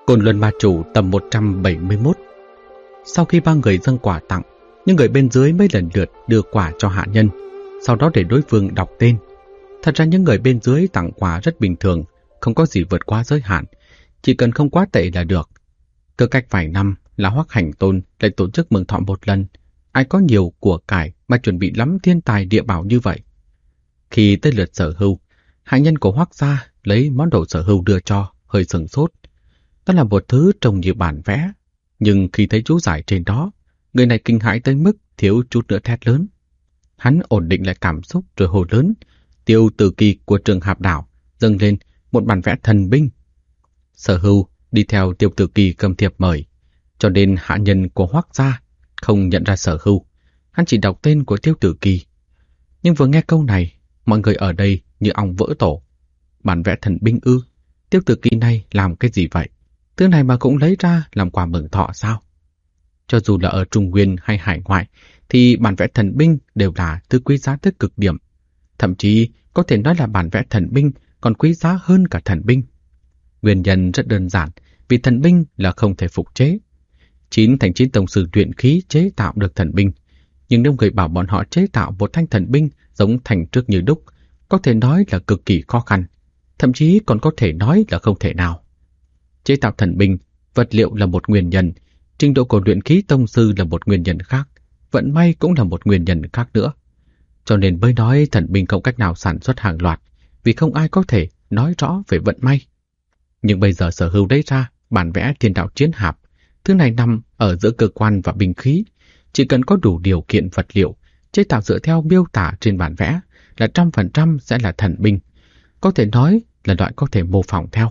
Côn Luân Ma Chủ tầm 171. Sau khi ba người dâng quà tặng, những người bên dưới mới lần lượt đưa quà cho hạ nhân, sau đó để đối phương đọc tên. Thật ra những người bên dưới tặng quà rất bình thường, không có gì vượt quá giới hạn, chỉ cần không quá tệ là được. Cứ cách vài năm là Hoắc Hành Tôn lại tổ chức mừng thọ một lần. Ai có nhiều của cải mà chuẩn bị lắm thiên tài địa bảo như vậy. Khi tới lượt Sở Hưu, hạ nhân của Hoắc gia lấy món đồ Sở Hưu đưa cho, hơi sửng sốt. Đó là một thứ trông như bản vẽ, nhưng khi thấy chú giải trên đó, người này kinh hãi tới mức thiếu chút nữa thét lớn. Hắn ổn định lại cảm xúc rồi hô lớn, Tiêu Tử Kỳ của Trường Hạp Đảo dâng lên một bản vẽ thần binh. Sở Hưu đi theo Tiêu Tử Kỳ cầm thiệp mời, cho nên hạ nhân của Hoắc gia không nhận ra Sở Hưu, hắn chỉ đọc tên của Tiêu Tử Kỳ. Nhưng vừa nghe câu này, mọi người ở đây như ong vỡ tổ. Bản vẽ thần binh ư? Tiêu Tử Kỳ này làm cái gì vậy? Thứ này mà cũng lấy ra làm quà mừng thọ sao? Cho dù là ở Trung Nguyên hay hải ngoại, thì bản vẽ thần binh đều là thứ quý giá tới cực điểm. Thậm chí có thể nói là bản vẽ thần binh còn quý giá hơn cả thần binh. Nguyên nhân rất đơn giản, vì thần binh là không thể phục chế. 9 thành 9 tông sư luyện khí chế tạo được thần binh, nhưng nếu người bảo bọn họ chế tạo một thanh thần binh giống thành trước như đúc, có thể nói là cực kỳ khó khăn, thậm chí còn có thể nói là không thể nào. Chế tạo thần binh, vật liệu là một nguyên nhân, trình độ của luyện khí tông sư là một nguyên nhân khác, vận may cũng là một nguyên nhân khác nữa. Cho nên mới nói thần binh không cách nào sản xuất hàng loạt, vì không ai có thể nói rõ về vận may. Nhưng bây giờ Sở Hưu lấy ra bản vẽ Thiên Đạo Chiến Hạp, thứ này nằm ở giữa cơ quan và binh khí, chỉ cần có đủ điều kiện vật liệu, chế tạo dựa theo miêu tả trên bản vẽ là 100% sẽ là thần binh, có thể nói là loại có thể mô phỏng theo.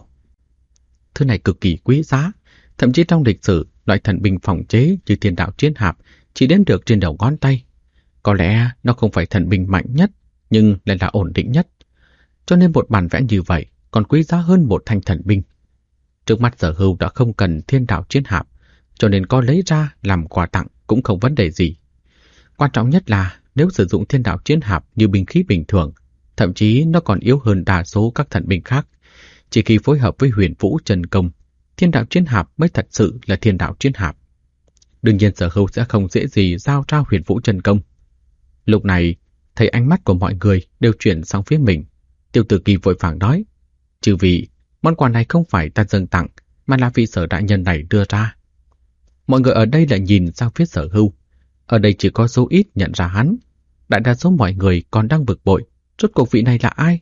Thứ này cực kỳ quý giá, thậm chí trong lịch sử, loại thần binh phòng chế như Thiên Đạo Chiến Hạp chỉ đến được trên đầu ngón tay. Có lẽ nó không phải thần binh mạnh nhất, nhưng lại là ổn định nhất. Cho nên một bản vẽ như vậy còn quý giá hơn một thanh thần binh. Trước mắt Sở Hưu đã không cần Thiên Đạo Chiến Hạp, cho nên có lấy ra làm quà tặng cũng không vấn đề gì. Quan trọng nhất là nếu sử dụng Thiên Đạo Chiến Hạp như binh khí bình thường, thậm chí nó còn yếu hơn đa số các thần binh khác. Chỉ khi phối hợp với Huyền Vũ Chân Công, Thiên Đạo Chiến Hạp mới thật sự là Thiên Đạo Chiến Hạp. Đương nhiên Sở Hưu sẽ không dễ gì giao ra Huyền Vũ Chân Công. Lúc này, thấy ánh mắt của mọi người đều chuyển sang phía mình, Tiêu Tử Kỳ vội vàng nói, chư vị, món quà này không phải ta dâng tặng, mà là vị Sở đại nhân này đưa ra. Mọi người ở đây lại nhìn sang phía Sở Hưu. Ở đây chỉ có số ít nhận ra hắn. Đại đa số mọi người còn đang bực bội, rốt cuộc vị này là ai?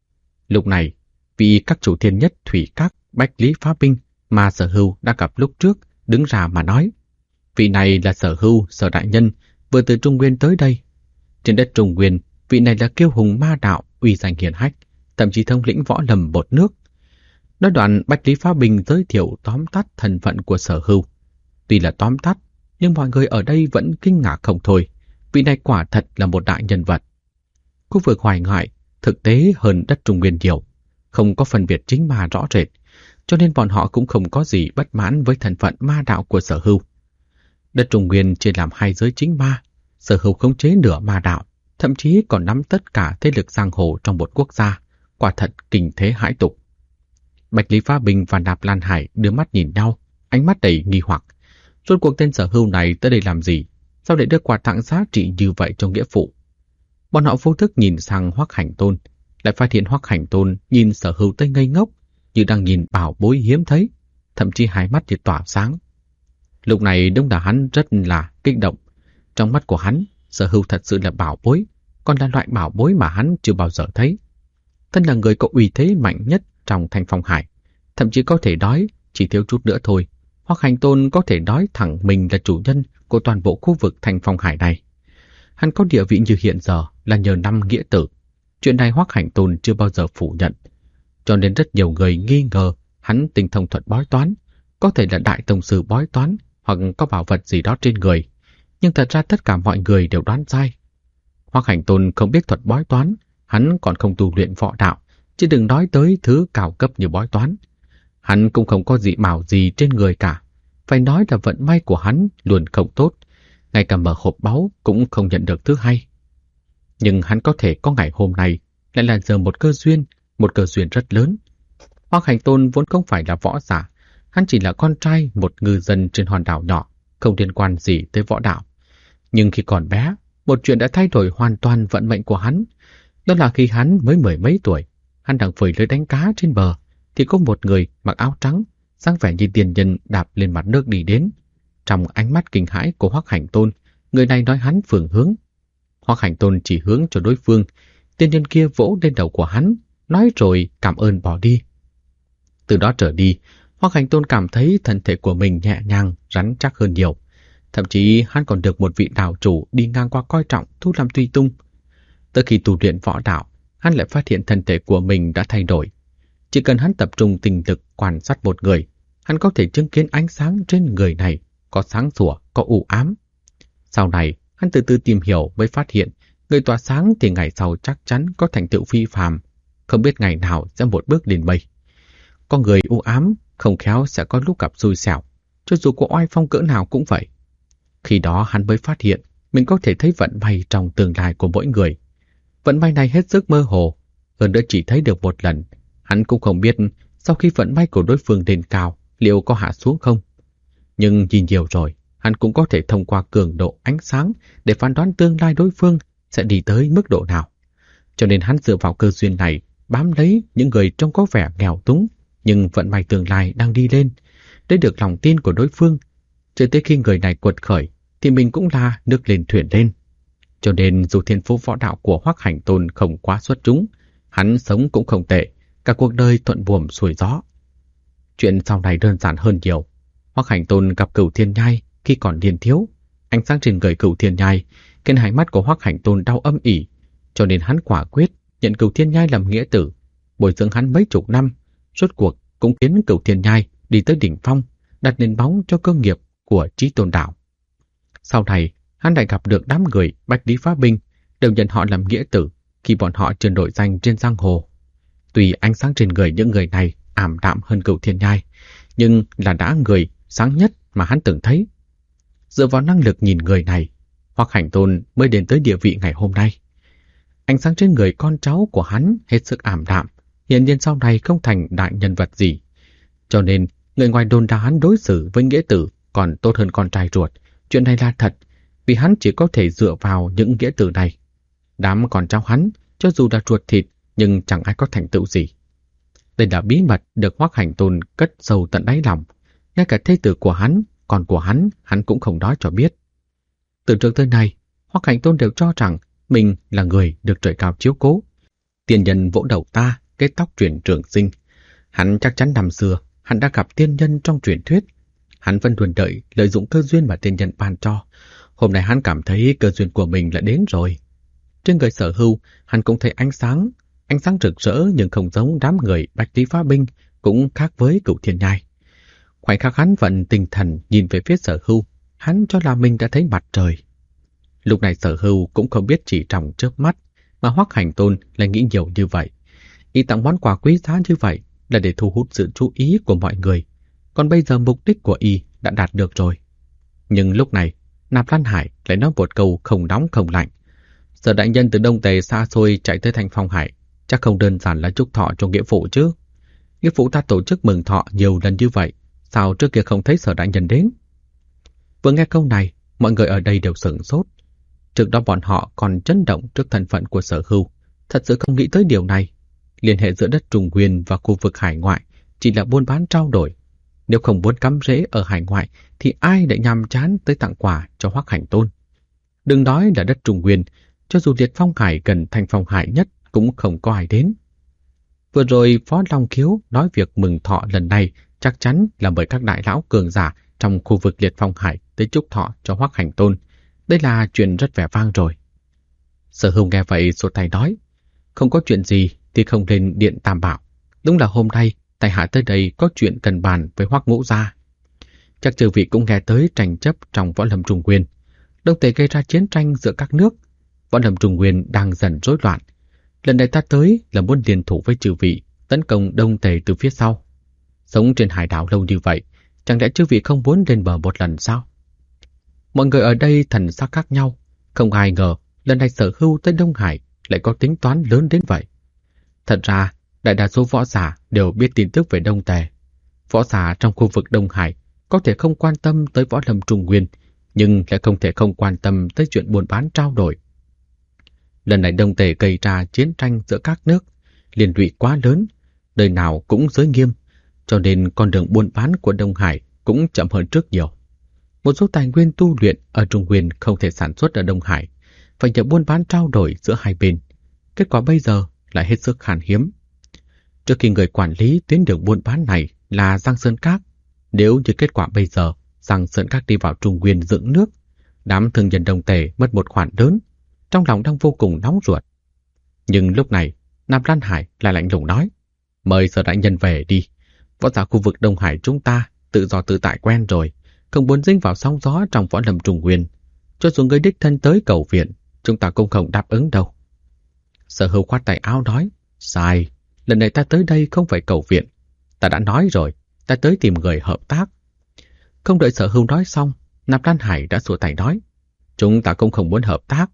Lúc này, vị các chủ thiên nhất Thủy Các, Bách Lý Phá Binh mà Sở Hưu đã gặp lúc trước đứng ra mà nói, vị này là Sở Hưu, Sở đại nhân vừa từ Trung Nguyên tới đây. Trên đất Trung Nguyên, vị này là kiêu hùng ma đạo, uy danh hiển hách, thậm chí thông lĩnh võ lâm một nước. Nói đoạn, Bách Lý Phá Binh giới thiệu tóm tắt thân phận của Sở Hưu. Tuy là tóm tắt, nhưng mọi người ở đây vẫn kinh ngạc không thôi. Vị này quả thật là một đại nhân vật. Khu vực Hoài Ngại thực tế hơn đất Trung Nguyên nhiều, không có phân biệt chính ma rõ rệt, cho nên bọn họ cũng không có gì bất mãn với thân phận ma đạo của Sở Hưu. Đất Trung Nguyên chia làm hai giới chính ma, Sở Hưu khống chế nửa ma đạo, thậm chí còn nắm tất cả thế lực giang hồ trong một quốc gia, quả thật kinh thế hãi tục. Bạch Lý Phá Binh và Nạp Lan Hải đưa mắt nhìn nhau, ánh mắt đầy nghi hoặc. Rốt cuộc tên Sở Hưu này tới đây làm gì? Sao lại đưa quà tặng giá trị như vậy cho nghĩa phụ? Bọn họ vô thức nhìn sang Hoắc Hành Tôn, lại phát hiện Hoắc Hành Tôn nhìn Sở Hưu tới ngây ngốc, như đang nhìn bảo bối hiếm thấy, thậm chí hai mắt thì tỏa sáng. Lúc này đúng là hắn rất là kích động. Trong mắt của hắn, Sở Hưu thật sự là bảo bối, còn là loại bảo bối mà hắn chưa bao giờ thấy. Thân là người có uy thế mạnh nhất trong Thanh Phong Hải, thậm chí có thể nói chỉ thiếu chút nữa thôi, Hoắc Hành Tôn có thể nói thẳng mình là chủ nhân của toàn bộ khu vực Thanh Phong Hải này. Hắn có địa vị như hiện giờ là nhờ năm nghĩa tử. Chuyện này Hoắc Hành Tôn chưa bao giờ phủ nhận, cho nên rất nhiều người nghi ngờ hắn tinh thông thuật bói toán, có thể là đại tông sư bói toán hoặc có bảo vật gì đó trên người. Nhưng thật ra tất cả mọi người đều đoán sai. Hoắc Hành Tôn không biết thuật bói toán, hắn còn không tu luyện võ đạo, chứ đừng nói tới thứ cao cấp như bói toán. Hắn cũng không có dị bảo gì trên người cả. Phải nói là vận may của hắn luôn không tốt, ngay cả mở hộp báu cũng không nhận được thứ hay. Nhưng hắn có thể có ngày hôm nay lại là giờ một cơ duyên rất lớn. Hoắc Hành Tôn vốn không phải là võ giả, hắn chỉ là con trai một ngư dân trên hòn đảo nhỏ, không liên quan gì tới võ đạo. Nhưng khi còn bé, một chuyện đã thay đổi hoàn toàn vận mệnh của hắn. Đó là khi hắn mới mười mấy tuổi, hắn đang phơi lưới đánh cá trên bờ, thì có một người mặc áo trắng, dáng vẻ như tiền nhân đạp lên mặt nước đi đến. Trong ánh mắt kinh hãi của Hoắc Hành Tôn, người này nói hắn phương hướng. Hoắc Hành Tôn chỉ hướng cho đối phương, tiền nhân kia vỗ lên đầu của hắn, nói rồi cảm ơn bỏ đi. Từ đó trở đi, Hoắc Hành Tôn cảm thấy thân thể của mình nhẹ nhàng, rắn chắc hơn nhiều. Thậm chí hắn còn được một vị đạo chủ đi ngang qua coi trọng thu làm tùy tung. Tới khi tu luyện võ đạo, hắn lại phát hiện thân thể của mình đã thay đổi. Chỉ cần hắn tập trung tinh lực quan sát một người, hắn có thể chứng kiến ánh sáng trên người này có sáng sủa, có u ám. Sau này, hắn từ từ tìm hiểu mới phát hiện người tỏa sáng thì ngày sau chắc chắn có thành tựu phi phàm, không biết ngày nào sẽ một bước lên mây. Con người u ám, không khéo sẽ có lúc gặp xui xẻo, cho dù có oai phong cỡ nào cũng vậy. Khi đó hắn mới phát hiện mình có thể thấy vận may trong tương lai của mỗi người. Vận may này hết sức mơ hồ, hơn nữa chỉ thấy được một lần. Hắn cũng không biết sau khi vận may của đối phương lên cao liệu có hạ xuống không. Nhưng nhìn nhiều rồi, hắn cũng có thể thông qua cường độ ánh sáng để phán đoán tương lai đối phương sẽ đi tới mức độ nào. Cho nên hắn dựa vào cơ duyên này bám lấy những người trông có vẻ nghèo túng, nhưng vận may tương lai đang đi lên, để được lòng tin của đối phương. Cho tới khi người này quật khởi thì mình cũng là nước lên thuyền lên. Cho nên dù thiên phú võ đạo của Hoắc Hành Tôn không quá xuất chúng, hắn sống cũng không tệ, cả cuộc đời thuận buồm xuôi gió. Chuyện sau này đơn giản hơn nhiều. Hoắc Hành Tôn gặp Cửu Thiên Nhai khi còn niên thiếu. Ánh sáng trên người Cửu Thiên Nhai khiến hai mắt của Hoắc Hành Tôn đau âm ỉ, cho nên hắn quả quyết nhận Cửu Thiên Nhai làm nghĩa tử, bồi dưỡng hắn mấy chục năm, rốt cuộc cũng khiến Cửu Thiên Nhai đi tới đỉnh phong, đặt nền móng cho cơ nghiệp của Chí Tôn đạo. Sau này, hắn lại gặp được đám người Bách Lý Phá Binh, đều nhận họ làm nghĩa tử khi bọn họ chưa nổi danh trên giang hồ. Tuy ánh sáng trên người những người này ảm đạm hơn Cửu Thiên Nhai, nhưng là đã người sáng nhất mà hắn từng thấy. Dựa vào năng lực nhìn người này, Hoắc Hành Tôn mới đến tới địa vị ngày hôm nay. Ánh sáng trên người con cháu của hắn hết sức ảm đạm, hiển nhiên sau này không thành đại nhân vật gì. Cho nên, người ngoài đồn đá hắn đối xử với nghĩa tử còn tốt hơn con trai ruột. Chuyện này là thật, vì hắn chỉ có thể dựa vào những nghĩa tử này. Đám con cháu hắn, cho dù là ruột thịt, nhưng chẳng ai có thành tựu gì. Đây là bí mật được Hoắc Hành Tôn cất sâu tận đáy lòng. Ngay cả thê tử của hắn, con của hắn cũng không nói cho biết. Từ trước tới nay, Hoắc Hành Tôn đều cho rằng mình là người được trời cao chiếu cố. Tiên nhân vỗ đầu ta, kết tóc truyền trường sinh. Hắn chắc chắn năm xưa, hắn đã gặp tiên nhân trong truyền thuyết. Hắn vẫn luôn đợi lợi dụng cơ duyên mà tiên nhân ban cho. Hôm nay hắn cảm thấy cơ duyên của mình đã đến rồi. Trên người Sở Hưu, hắn cũng thấy ánh sáng rực rỡ nhưng không giống đám người Bách Lý Phá Binh, cũng khác với Cửu Thiên Nhai. Khoảnh khắc hắn vận tinh thần nhìn về phía Sở Hưu, hắn cho là mình đã thấy mặt trời. Lúc này Sở Hưu cũng không biết chỉ trong chớp mắt mà Hoắc Hành Tôn lại nghĩ nhiều như vậy. Y tặng món quà quý giá như vậy là để thu hút sự chú ý của mọi người. Còn bây giờ mục đích của Y đã đạt được rồi. Nhưng lúc này, Nạp Lan Hải lại nói một câu không nóng không lạnh. Sở đại nhân từ Đông Tề xa xôi chạy tới thành Phong Hải, chắc không đơn giản là chúc thọ cho nghĩa phụ chứ. Nghĩa phụ ta tổ chức mừng thọ nhiều lần như vậy, sao trước kia không thấy Sở đại nhân đến? Vừa nghe câu này, mọi người ở đây đều sửng sốt. Trước đó bọn họ còn chấn động trước thân phận của Sở Hưu, thật sự không nghĩ tới điều này. Liên hệ giữa đất Trung Nguyên và khu vực hải ngoại chỉ là buôn bán trao đổi. Nếu không muốn cắm rễ ở hải ngoại thì ai lại nhàm chán tới tặng quà cho Hoắc Hành Tôn? Đừng nói là đất Trung Nguyên, cho dù Liệt Phong Hải gần thành Phong Hải nhất cũng không có ai đến. Vừa rồi Phó Long Khiếu nói việc mừng thọ lần này chắc chắn là mời các đại lão cường giả trong khu vực Liệt Phong Hải tới chúc thọ cho Hoắc Hành Tôn. Đây là chuyện rất vẻ vang rồi. Sở Hưu nghe vậy sụt tay nói, không có chuyện gì thì không lên điện Tam Bảo. Đúng là hôm nay tại hạ tới đây có chuyện cần bàn với Hoắc Ngũ gia. Chắc chư vị cũng nghe tới tranh chấp trong võ lâm Trung Nguyên. Đông Tề gây ra chiến tranh giữa các nước. Võ lâm Trung Nguyên đang dần rối loạn. Lần này ta tới là muốn liên thủ với chư vị tấn công Đông Tề từ phía sau. Sống trên hải đảo lâu như vậy, chẳng lẽ chư vị không muốn lên bờ một lần sao? Mọi người ở đây thần sắc khác nhau, không ai ngờ lần này Sở Hưu tới Đông Hải lại có tính toán lớn đến vậy. Thật ra, đại đa số võ giả đều biết tin tức về Đông Tề. Võ giả trong khu vực Đông Hải có thể không quan tâm tới võ lâm Trung Nguyên, nhưng lại không thể không quan tâm tới chuyện buôn bán trao đổi. Lần này Đông Tề gây ra chiến tranh giữa các nước, liên lụy quá lớn, nơi nào cũng giới nghiêm, cho nên con đường buôn bán của Đông Hải cũng chậm hơn trước nhiều. Một số tài nguyên tu luyện ở Trung Nguyên không thể sản xuất ở Đông Hải, phải nhờ buôn bán trao đổi giữa hai bên. Kết quả bây giờ lại hết sức khan hiếm. Trước khi người quản lý tuyến đường buôn bán này là Giang Sơn Các, nếu như kết quả bây giờ Giang Sơn Các đi vào Trung Nguyên dựng nước, đám thương nhân Đông Tề mất một khoản lớn, trong lòng đang vô cùng nóng ruột. Nhưng lúc này, Nạp Lan Hải lại lạnh lùng nói, mời Sở đại nhân về đi. Võ giả khu vực Đông Hải chúng ta tự do tự tại quen rồi, không muốn dính vào sóng gió trong võ lâm Trung Nguyên. Cho dù người đích thân tới cầu viện, chúng ta cũng không đáp ứng đâu. Sở Hưu khoát tay áo nói, sai, lần này ta tới đây không phải cầu viện. Ta đã nói rồi, ta tới tìm người hợp tác. Không đợi Sở Hưu nói xong, Nạp Lan Hải đã xua tay nói, chúng ta cũng không muốn hợp tác.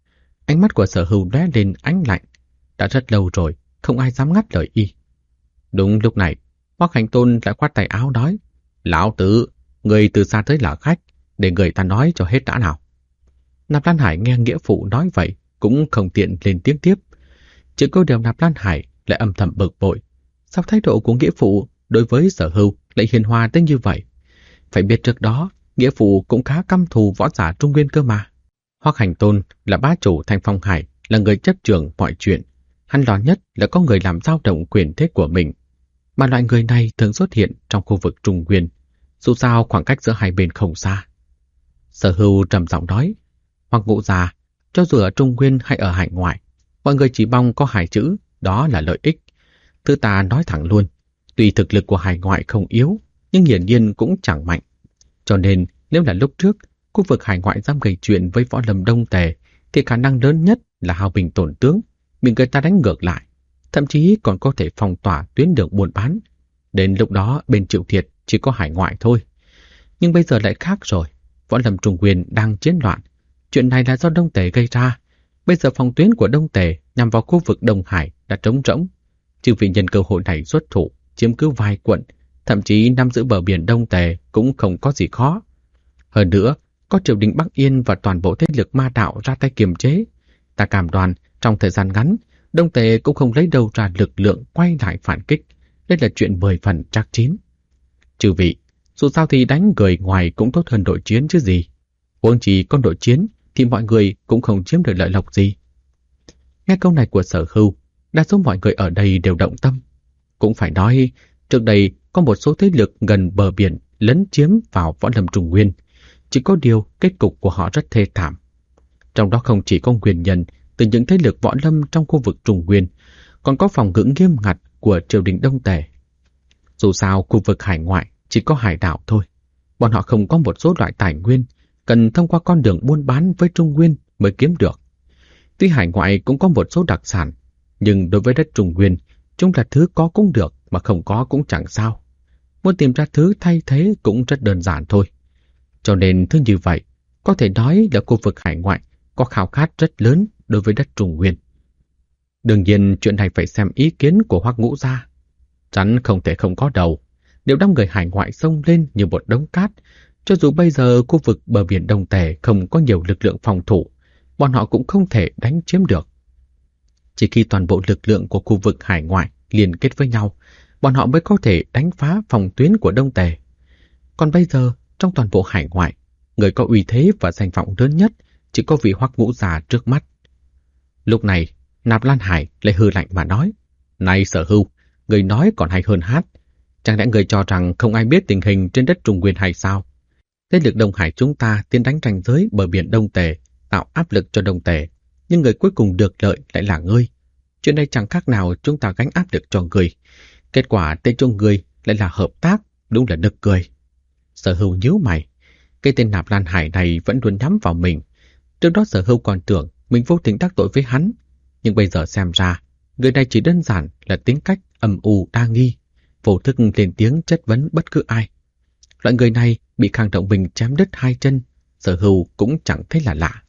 Ánh mắt của Sở Hưu lóe lên ánh lạnh. Đã rất lâu rồi, không ai dám ngắt lời y. Đúng lúc này, Hoắc Hành Tôn lại khoát tay áo nói, lão tử, người từ xa tới là khách, để người ta nói cho hết đã nào. Nạp Lan Hải nghe nghĩa phụ nói vậy, cũng không tiện lên tiếng tiếp. Chỉ có điều Nạp Lan Hải lại âm thầm bực bội. Sao thái độ của nghĩa phụ đối với Sở Hưu lại hiền hòa tới như vậy? Phải biết trước đó, nghĩa phụ cũng khá căm thù võ giả Trung Nguyên cơ mà. Hoắc Hành Tôn là bá chủ Thanh Phong Hải, là người chấp trưởng mọi chuyện. Hắn lo nhất là có người làm dao động quyền thế của mình. Mà loại người này thường xuất hiện trong khu vực Trung Nguyên. Dù sao khoảng cách giữa hai bên không xa. Sở Hưu trầm giọng nói, Hoắc Ngũ già, cho dù ở Trung Nguyên hay ở hải ngoại, mọi người chỉ mong có hai chữ, đó là lợi ích. Thứ ta nói thẳng luôn, tuy thực lực của hải ngoại không yếu, nhưng hiển nhiên cũng chẳng mạnh. Cho nên nếu là lúc trước, khu vực hải ngoại dám gây chuyện với võ lâm Đông Tề, thì khả năng lớn nhất là hao binh tổn tướng, bị người ta đánh ngược lại, thậm chí còn có thể phong tỏa tuyến đường buôn bán. Đến lúc đó bên chịu thiệt chỉ có hải ngoại thôi. Nhưng bây giờ lại khác rồi, võ lâm Trung Nguyên đang chiến loạn. Chuyện này là do Đông Tề gây ra. Bây giờ phòng tuyến của Đông Tề nhằm vào khu vực Đông Hải đã trống rỗng. Chư vị nhân cơ hội này xuất thủ, chiếm cứ vài quận, thậm chí nắm giữ bờ biển Đông Tề cũng không có gì khó. Hơn nữa, có triều đình Bắc Yên và toàn bộ thế lực ma đạo ra tay kiềm chế. Ta cam đoan trong thời gian ngắn, Đông Tề cũng không lấy đâu ra lực lượng quay lại phản kích. Đây là chuyện 10 phần chắc chín. Chư vị, dù sao thì đánh người ngoài cũng tốt hơn đội chiến chứ gì. Huống chỉ con đội chiến thì mọi người cũng không chiếm được lợi lộc gì. Nghe câu này của Sở Hưu, đa số mọi người ở đây đều động tâm. Cũng phải nói, trước đây có một số thế lực gần bờ biển lấn chiếm vào võ lâm Trung Nguyên. Chỉ có điều kết cục của họ rất thê thảm. Trong đó không chỉ có nguyên nhân từ những thế lực võ lâm trong khu vực Trung Nguyên, còn có phòng ngự nghiêm ngặt của triều đình Đông Tề. Dù sao khu vực hải ngoại chỉ có hải đảo thôi. Bọn họ không có một số loại tài nguyên cần thông qua con đường buôn bán với Trung Nguyên mới kiếm được. Tuy hải ngoại cũng có một số đặc sản, nhưng đối với đất Trung Nguyên, chúng là thứ có cũng được mà không có cũng chẳng sao. Muốn tìm ra thứ thay thế cũng rất đơn giản thôi. Cho nên thứ như vậy, có thể nói là khu vực hải ngoại có khao khát rất lớn đối với đất Trung Nguyên. Đương nhiên chuyện này phải xem ý kiến của Hoắc Ngũ gia. Chắn không thể không có đầu. Nếu đám người hải ngoại xông lên như một đống cát, cho dù bây giờ khu vực bờ biển Đông Tề không có nhiều lực lượng phòng thủ, bọn họ cũng không thể đánh chiếm được. Chỉ khi toàn bộ lực lượng của khu vực hải ngoại liên kết với nhau, bọn họ mới có thể đánh phá phòng tuyến của Đông Tề. Còn bây giờ, trong toàn bộ hải ngoại, người có uy thế và danh vọng lớn nhất chỉ có vị Hoắc Ngũ già trước mắt. Lúc này, Nạp Lan Hải lại hừ lạnh mà nói, này Sở Hưu, người nói còn hay hơn hát. Chẳng lẽ người cho rằng không ai biết tình hình trên đất Trung Nguyên hay sao? Thế lực Đông Hải chúng ta tiến đánh ranh giới bờ biển Đông Tề, tạo áp lực cho Đông Tề, nhưng người cuối cùng được lợi lại là ngươi. Chuyện này chẳng khác nào chúng ta gánh áp lực cho người. Kết quả tên cho người lại là hợp tác, đúng là nực cười. Sở Hưu nhíu mày, cái tên Nạp Lan Hải này vẫn luôn nhắm vào mình. Trước đó Sở Hưu còn tưởng mình vô tình đắc tội với hắn, nhưng bây giờ xem ra, người này chỉ đơn giản là tính cách âm u đa nghi, vô thức lên tiếng chất vấn bất cứ ai. Loại người này bị Khang Động Bình chém đứt hai chân, Sở Hưu cũng chẳng thấy là lạ.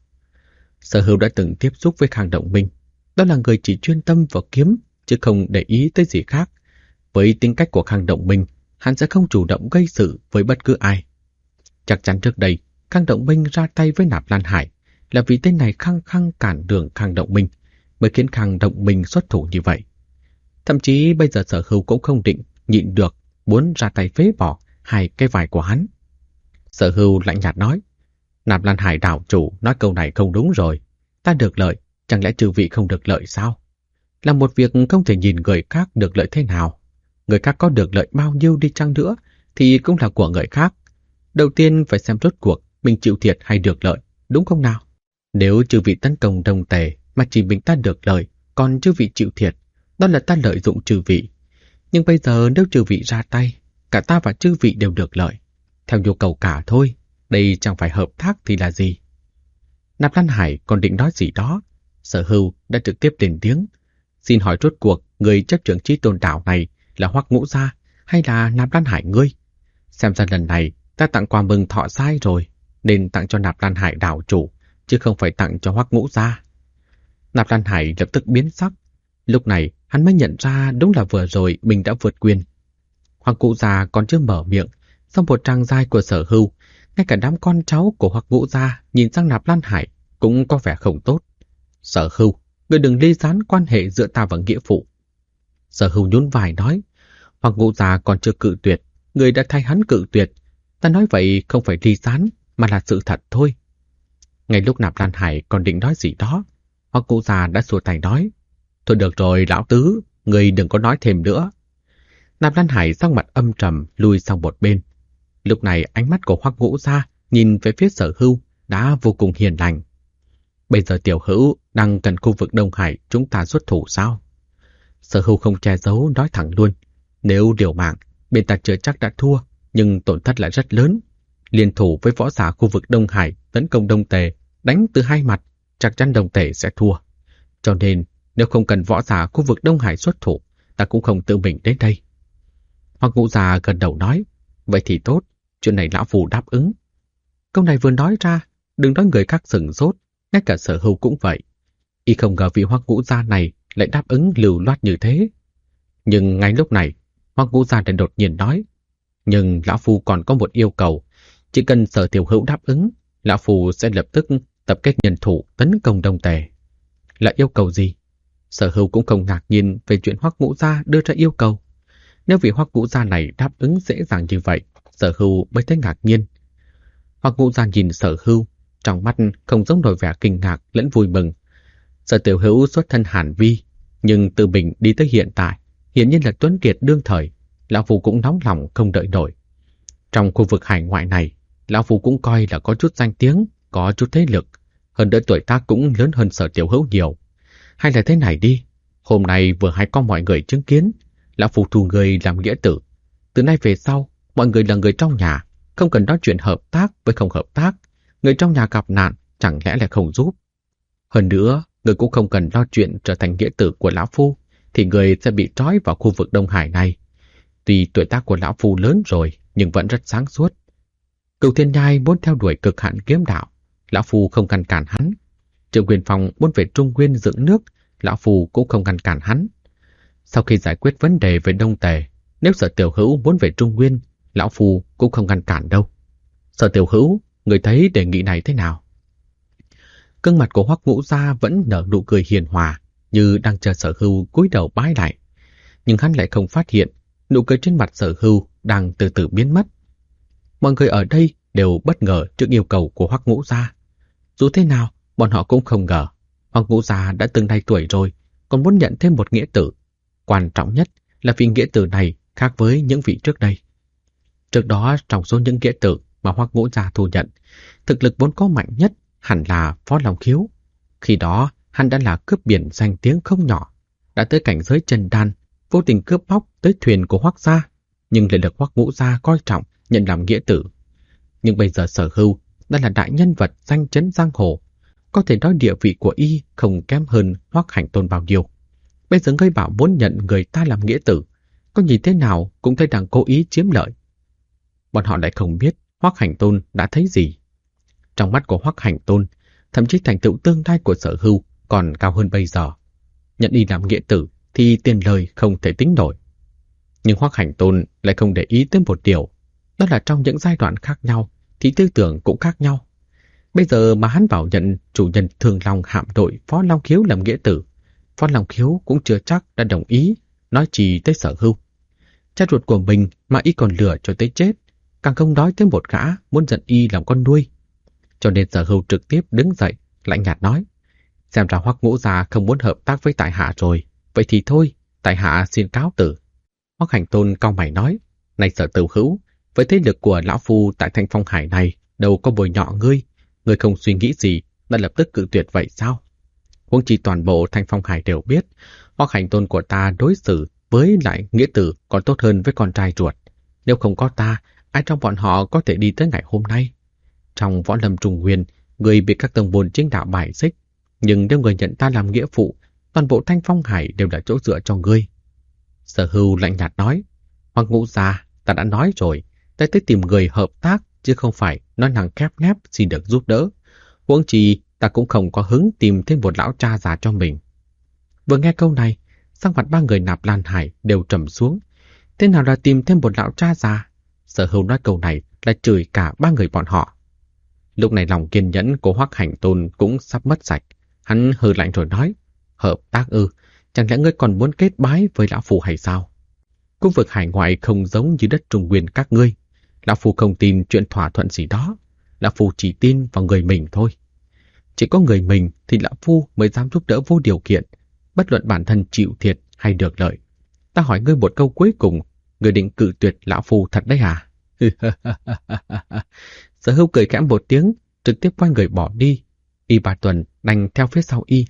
Sở Hưu đã từng tiếp xúc với Khang Động Bình, đó là người chỉ chuyên tâm vào kiếm, chứ không để ý tới gì khác. Với tính cách của Khang Động Bình, hắn sẽ không chủ động gây sự với bất cứ ai. Chắc chắn trước đây, Khang Động Minh ra tay với Nạp Lan Hải là vì tên này khăng khăng cản đường Khang Động Minh, mới khiến Khang Động Minh xuất thủ như vậy. Thậm chí bây giờ Sở Hưu cũng không định nhịn được, muốn ra tay phế bỏ hai cái vai của hắn. Sở Hưu lạnh nhạt nói, Nạp Lan Hải đảo chủ nói câu này không đúng rồi. Ta được lợi, chẳng lẽ chư vị không được lợi sao? Là một việc không thể nhìn người khác được lợi thế nào. Người khác có được lợi bao nhiêu đi chăng nữa thì cũng là của người khác. Đầu tiên phải xem rốt cuộc mình chịu thiệt hay được lợi, đúng không nào? Nếu chư vị tấn công Đông Tề mà chỉ mình ta được lợi, còn chư vị chịu thiệt, đó là ta lợi dụng chư vị. Nhưng bây giờ nếu chư vị ra tay, cả ta và chư vị đều được lợi. Theo nhu cầu cả thôi, đây chẳng phải hợp tác thì là gì? Nạp Lan Hải còn định nói gì đó, Sở Hưu đã trực tiếp lên tiếng. Xin hỏi rốt cuộc người chấp trưởng Chí Tôn đảo này là Hoắc Ngũ Gia hay là Nạp Lan Hải ngươi? Xem ra lần này ta tặng quà mừng thọ sai rồi, nên tặng cho Nạp Lan Hải đảo chủ, chứ không phải tặng cho Hoắc Ngũ Gia. Nạp Lan Hải lập tức biến sắc. Lúc này hắn mới nhận ra đúng là vừa rồi mình đã vượt quyền. Hoắc Ngũ Gia còn chưa mở miệng, sau một tràng giai của Sở Hưu, ngay cả đám con cháu của Hoắc Ngũ Gia nhìn sang Nạp Lan Hải cũng có vẻ không tốt. Sở Hưu, ngươi đừng ly gián quan hệ giữa ta và nghĩa phụ. Sở Hưu nhún vai nói, Hoắc Ngũ Gia còn chưa cự tuyệt, người đã thay hắn cự tuyệt. Ta nói vậy không phải ly gián, mà là sự thật thôi. Ngay lúc Nạp Lan Hải còn định nói gì đó, Hoắc Ngũ Gia đã xua tay nói, thôi được rồi lão tứ, người đừng có nói thêm nữa. Nạp Lan Hải sắc mặt âm trầm lùi sang một bên. Lúc này ánh mắt của Hoắc Ngũ Gia nhìn về phía Sở Hưu đã vô cùng hiền lành. Bây giờ tiểu hữu đang cần khu vực Đông Hải chúng ta xuất thủ sao? Sở Hưu không che giấu nói thẳng luôn. Nếu liều mạng, bên ta chưa chắc đã thua, nhưng tổn thất lại rất lớn. Liên thủ với võ giả khu vực Đông Hải tấn công Đông Tề, đánh từ hai mặt, chắc chắn Đông Tề sẽ thua. Cho nên, nếu không cần võ giả khu vực Đông Hải xuất thủ, ta cũng không tự mình đến đây. Hoắc Ngũ Gia gần đầu nói, vậy thì tốt, chuyện này lão phù đáp ứng. Câu này vừa nói ra, đừng nói người khác sửng sốt, ngay cả Sở Hưu cũng vậy. Y không ngờ vị Hoắc Ngũ Gia này lại đáp ứng lưu loát như thế. Nhưng ngay lúc này, Hoắc Ngũ Gia lại đột nhiên nói, nhưng lão phu còn có một yêu cầu, chỉ cần Sở tiểu hữu đáp ứng, lão phu sẽ lập tức tập kết nhân thủ tấn công Đông Tề. Là yêu cầu gì? Sở Hưu cũng không ngạc nhiên về chuyện Hoắc Ngũ Gia đưa ra yêu cầu. Nếu vị Hoắc Ngũ Gia này đáp ứng dễ dàng như vậy, Sở Hưu mới thấy ngạc nhiên. Hoắc Ngũ Gia nhìn Sở Hưu, trong mắt không giống nổi vẻ kinh ngạc lẫn vui mừng. Sở tiểu hữu xuất thân Hàn Vi, nhưng từ mình đi tới hiện tại, hiển nhiên là tuấn kiệt đương thời, lão phu cũng nóng lòng không đợi nổi. Trong khu vực hải ngoại này, lão phu cũng coi là có chút danh tiếng, có chút thế lực, hơn nữa tuổi tác cũng lớn hơn Sở tiểu hữu nhiều. Hay là thế này đi, hôm nay vừa hay có mọi người chứng kiến, lão phu thu người làm nghĩa tử. Từ nay về sau, mọi người là người trong nhà, không cần nói chuyện hợp tác với không hợp tác. Người trong nhà gặp nạn, chẳng lẽ lại không giúp? Hơn nữa, người cũng không cần lo chuyện trở thành nghĩa tử của lão phu, thì người sẽ bị trói vào khu vực Đông Hải này. Tuy tuổi tác của lão phu lớn rồi, nhưng vẫn rất sáng suốt. Cửu Thiên Nhai muốn theo đuổi cực hạn kiếm đạo, lão phu không ngăn cản hắn. Triệu Quyền Phong muốn về Trung Nguyên dựng nước, lão phu cũng không ngăn cản hắn. Sau khi giải quyết vấn đề về Đông Tề, nếu Sở tiểu hữu muốn về Trung Nguyên, lão phu cũng không ngăn cản đâu. Sở tiểu hữu, người thấy đề nghị này thế nào? Gương mặt của Hoắc Ngũ Gia vẫn nở nụ cười hiền hòa, như đang chờ Sở Hưu cúi đầu bái lại. Nhưng hắn lại không phát hiện, nụ cười trên mặt Sở Hưu đang từ từ biến mất. Mọi người ở đây đều bất ngờ trước yêu cầu của Hoắc Ngũ Gia. Dù thế nào, bọn họ cũng không ngờ Hoắc Ngũ Gia đã từng đầy tuổi rồi, còn muốn nhận thêm một nghĩa tử. Quan trọng nhất là vì nghĩa tử này khác với những vị trước đây. Trước đó, trong số những nghĩa tử mà Hoắc Ngũ Gia thu nhận, thực lực vốn có mạnh nhất hẳn là Phó Long Khiếu. Khi đó, hắn đã là cướp biển danh tiếng không nhỏ, đã tới cảnh giới chân đan, vô tình cướp bóc tới thuyền của Hoắc gia, nhưng lại được Hoắc Ngũ Gia coi trọng nhận làm nghĩa tử. Nhưng bây giờ Sở Hưu đã là đại nhân vật danh chấn giang hồ, có thể nói địa vị của y không kém hơn Hoắc Hành Tôn bao nhiêu. Bây giờ ngươi bảo muốn nhận người ta làm nghĩa tử, có nhìn thế nào cũng thấy đang cố ý chiếm lợi. Bọn họ lại không biết Hoắc Hành Tôn đã thấy gì. Trong mắt của Hoắc Hành Tôn, thậm chí thành tựu tương lai của Sở Hưu còn cao hơn bây giờ. Nhận y làm nghĩa tử thì tiền lời không thể tính nổi. Nhưng Hoắc Hành Tôn lại không để ý tới một điều, đó là trong những giai đoạn khác nhau thì tư tưởng cũng khác nhau. Bây giờ mà hắn bảo nhận chủ nhân Thường Long hạm đội Phó Long Khiếu làm nghĩa tử, Phó Long Khiếu cũng chưa chắc đã đồng ý, nói chỉ tới Sở Hưu. Cha ruột của mình mà y còn lừa cho tới chết, càng không nói tới một gã muốn dẫn y làm con nuôi. Cho nên Sở Hưu trực tiếp đứng dậy, lạnh nhạt nói: xem ra Hoắc Ngũ gia không muốn hợp tác với tại hạ rồi, vậy thì thôi, tại hạ xin cáo từ. Hoắc Hành Tôn cau mày nói: này Sở Tửu Hữu, với thế lực của lão phu tại Thanh Phong Hải này đâu có bồi nhọ ngươi, ngươi không suy nghĩ gì đã lập tức cự tuyệt vậy sao? Huống chi toàn bộ Thanh Phong Hải đều biết, Hoắc Hành Tôn của ta đối xử với lại nghĩa tử còn tốt hơn với con trai ruột. Nếu không có ta, ai trong bọn họ có thể đi tới ngày hôm nay? Trong võ lâm Trung Nguyên, người bị các tông môn chính đạo bài xích, nhưng nếu người nhận ta làm nghĩa phụ, toàn bộ Thanh Phong Hải đều là chỗ dựa cho ngươi. Sở Hưu lạnh nhạt nói: Hoắc Ngũ gia, ta đã nói rồi, ta tới tìm người hợp tác chứ không phải nói năng khép nép xin được giúp đỡ. Huống chi ta cũng không có hứng tìm thêm một lão cha già cho mình. Vừa nghe câu này, sắc mặt ba người Nạp Lan Hải đều trầm xuống. Thế nào là tìm thêm một lão cha già? Sở Hưu nói câu này là chửi cả ba người bọn họ. Lúc này lòng kiên nhẫn của Hoắc Hành Tôn cũng sắp mất sạch. Hắn hừ lạnh rồi nói: hợp tác ư? Chẳng lẽ ngươi còn muốn kết bái với lão phu hay sao? Khu vực hải ngoại không giống như đất Trung Nguyên các ngươi. Lão phu không tin chuyện thỏa thuận gì đó. Lão phu chỉ tin vào người mình thôi. Chỉ có người mình thì lão phu mới dám giúp đỡ vô điều kiện, bất luận bản thân chịu thiệt hay được lợi. Ta hỏi ngươi một câu cuối cùng, ngươi định cự tuyệt lão phu thật đấy à? Sở Hưu cười khẽ một tiếng, trực tiếp quay người bỏ đi. Y Bà Tuần đành theo phía sau y.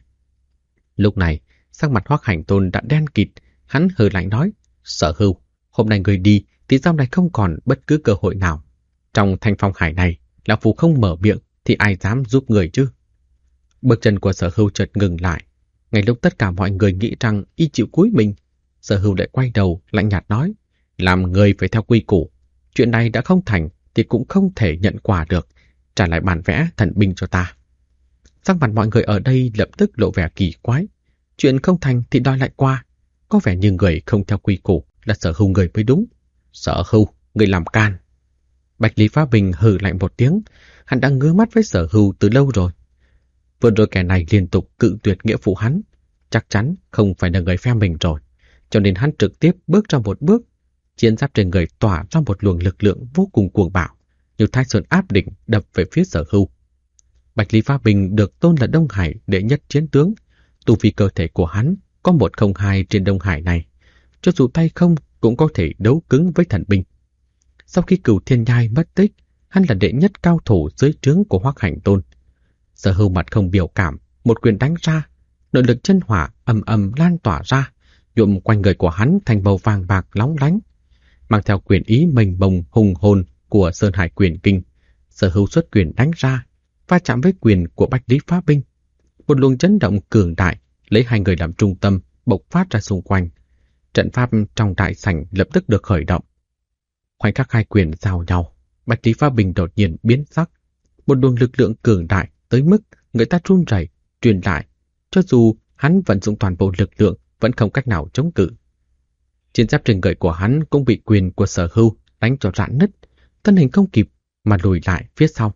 Lúc này, sắc mặt Hoắc Hành Tôn đã đen kịt, hắn hừ lạnh nói: Sở Hưu, hôm nay người đi thì sau này không còn bất cứ cơ hội nào. Trong Thanh Phong Hải này, lão phu không mở miệng thì ai dám giúp người chứ? Bước chân của Sở Hưu chợt ngừng lại. Ngay lúc tất cả mọi người nghĩ rằng y chịu cúi mình, Sở Hưu lại quay đầu lạnh nhạt nói: làm người phải theo quy củ. Chuyện này đã không thành thì cũng không thể nhận quà được. Trả lại bản vẽ thần binh cho ta. Sắc mặt mọi người ở đây lập tức lộ vẻ kỳ quái. Chuyện không thành thì đòi lại quà. Có vẻ như người không theo quy củ là Sở Hưu người mới đúng. Sở Hưu, người làm can. Bạch Lý Phá Bình hừ lạnh một tiếng. Hắn đã ngứa mắt với Sở Hưu từ lâu rồi. Vừa rồi kẻ này liên tục cự tuyệt nghĩa phụ hắn, chắc chắn không phải là người phe mình rồi. Cho nên hắn trực tiếp bước ra một bước. Chiến giáp trên người tỏa ra một luồng lực lượng vô cùng cuồng bạo, như Thái Sơn áp đỉnh đập về phía Sở Hưu. Bạch Lý Phá Bình được tôn là Đông Hải đệ nhất chiến tướng. Tu vi cơ thể của hắn có 102 trên Đông Hải này. Cho dù tay không cũng có thể đấu cứng với thần binh. Sau khi Cửu Thiên Nhai mất tích, hắn là đệ nhất cao thủ dưới trướng của Hoắc Hành Tôn. Sở Hưu mặt không biểu cảm, một quyền đánh ra, nội lực chân hỏa ầm ầm lan tỏa ra, nhuộm quanh người của hắn thành màu vàng bạc lóng lánh. Mang theo quyền ý mênh mông hùng hồn của Sơn Hải Quyền Kinh, Sở Hưu xuất quyền đánh ra, va chạm với quyền của Bạch Lý Phá Binh. Một luồng chấn động cường đại lấy hai người làm trung tâm bộc phát ra xung quanh. Trận pháp trong đại sảnh lập tức được khởi động. Khoảnh khắc hai quyền giao nhau, Bạch Lý Phá Binh đột nhiên biến sắc. Một luồng lực lượng cường đại tới mức người ta run rẩy truyền lại, cho dù hắn vận dụng toàn bộ lực lượng vẫn không cách nào chống cự. Chiến giáp trên người của hắn cũng bị quyền của Sở Hưu đánh cho rạn nứt, thân hình không kịp mà lùi lại phía sau.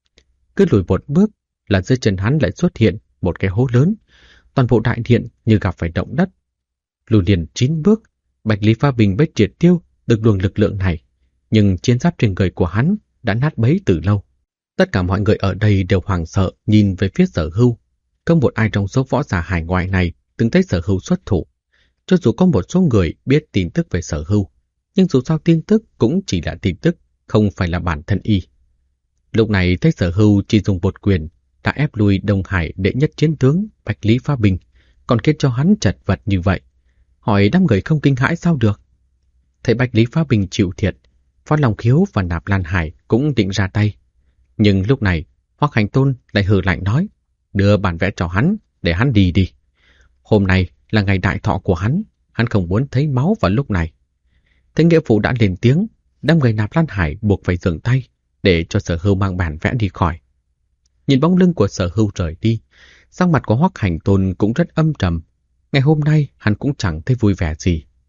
Cứ lùi một bước là dưới chân hắn lại xuất hiện một cái hố lớn, toàn bộ đại điện như gặp phải động đất. Lùi liền 9 bước, Bạch Lý Phá Bình mới triệt tiêu được luồng lực lượng này, nhưng chiến giáp trên người của hắn đã nát bấy từ lâu. Tất cả mọi người ở đây đều hoảng sợ nhìn về phía Sở Hưu. Không một ai trong số võ giả hải ngoại này từng thấy Sở Hưu xuất thủ. Cho dù có một số người biết tin tức về Sở Hưu, nhưng dù sao tin tức cũng chỉ là tin tức, không phải là bản thân y. Lúc này thấy Sở Hưu chỉ dùng một quyền đã ép lui Đông Hải đệ nhất chiến tướng Bạch Lý Phá Bình, còn khiến cho hắn chật vật như vậy. Hỏi đám người không kinh hãi sao được? Thấy Bạch Lý Phá Bình chịu thiệt, Phó Long Khiếu và Nạp Lan Hải cũng định ra tay. Nhưng lúc này, Hoắc Hành Tôn lại hừ lạnh nói: đưa bản vẽ cho hắn, để hắn đi đi. Hôm nay là ngày đại thọ của hắn không muốn thấy máu vào lúc này. Thấy nghĩa phụ đã lên tiếng, đám người Nạp Lan Hải buộc phải dừng tay để cho Sở Hưu mang bản vẽ đi khỏi. Nhìn bóng lưng của Sở Hưu rời đi, sắc mặt của Hoắc Hành Tôn cũng rất âm trầm. Ngày hôm nay hắn cũng chẳng thấy vui vẻ gì.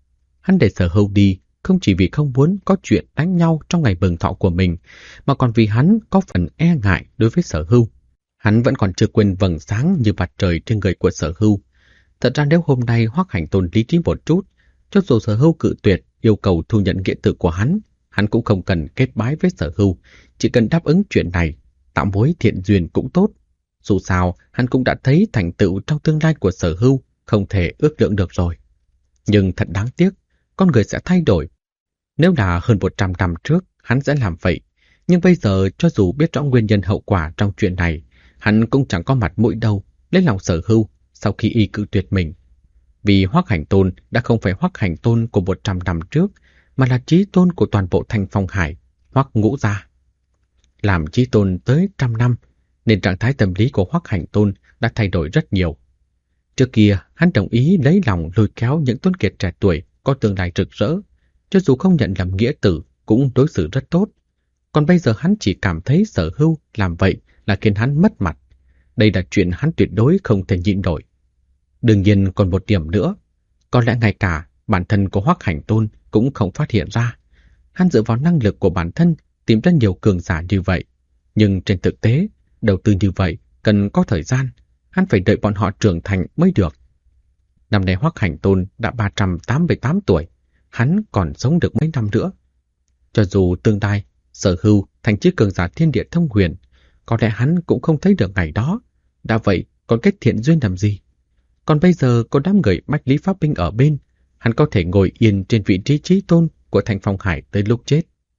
Hắn để Sở Hưu đi không chỉ vì không muốn có chuyện đánh nhau trong ngày mừng thọ của mình, mà còn vì hắn có phần e ngại đối với Sở Hưu. Hắn vẫn còn chưa quên vầng sáng như mặt trời trên người của Sở Hưu. Thật ra nếu hôm nay Hoắc Hành Tôn lý trí một chút, cho dù Sở Hưu cự tuyệt yêu cầu thu nhận nghĩa tử của hắn cũng không cần kết bái với Sở Hưu, chỉ cần đáp ứng chuyện này, tạo mối thiện duyên cũng tốt. Dù sao, hắn cũng đã thấy thành tựu trong tương lai của Sở Hưu không thể ước lượng được rồi. Nhưng thật đáng tiếc, con người sẽ thay đổi. Nếu là hơn 100 năm trước, hắn sẽ làm vậy. Nhưng bây giờ, cho dù biết rõ nguyên nhân hậu quả trong chuyện này, hắn cũng chẳng có mặt mũi đâu lấy lòng Sở Hưu sau khi y cự tuyệt mình. Vì Hoắc Hành Tôn đã không phải Hoắc Hành Tôn của 100 năm trước, mà là chí tôn của toàn bộ Thanh Phong Hải, Hoắc Ngũ gia. Làm chí tôn tới 100 năm, nên trạng thái tâm lý của Hoắc Hành Tôn đã thay đổi rất nhiều. Trước kia, hắn đồng ý lấy lòng lôi kéo những tuấn kiệt trẻ tuổi có tương lai rực rỡ, cho dù không nhận làm nghĩa tử cũng đối xử rất tốt. Còn bây giờ hắn chỉ cảm thấy Sở Hưu làm vậy là khiến hắn mất mặt. Đây là chuyện hắn tuyệt đối không thể nhịn nổi. Đương nhiên còn một điểm nữa, có lẽ ngay cả bản thân của Hoắc Hành Tôn cũng không phát hiện ra. Hắn dựa vào năng lực của bản thân tìm ra nhiều cường giả như vậy. Nhưng trên thực tế, đầu tư như vậy cần có thời gian. Hắn phải đợi bọn họ trưởng thành mới được. Năm nay Hoắc Hành Tôn đã 388 tuổi. Hắn còn sống được mấy năm nữa. Cho dù tương lai Sở Hưu thành chí cường giả thiên địa thông huyền, có lẽ hắn cũng không thấy được ngày đó. Đã vậy, còn kết thiện duyên làm gì? Còn bây giờ có đám người Bách Lý Pháp Binh ở bên, hắn có thể ngồi yên trên vị trí chí tôn của Thanh Phong Hải tới lúc chết.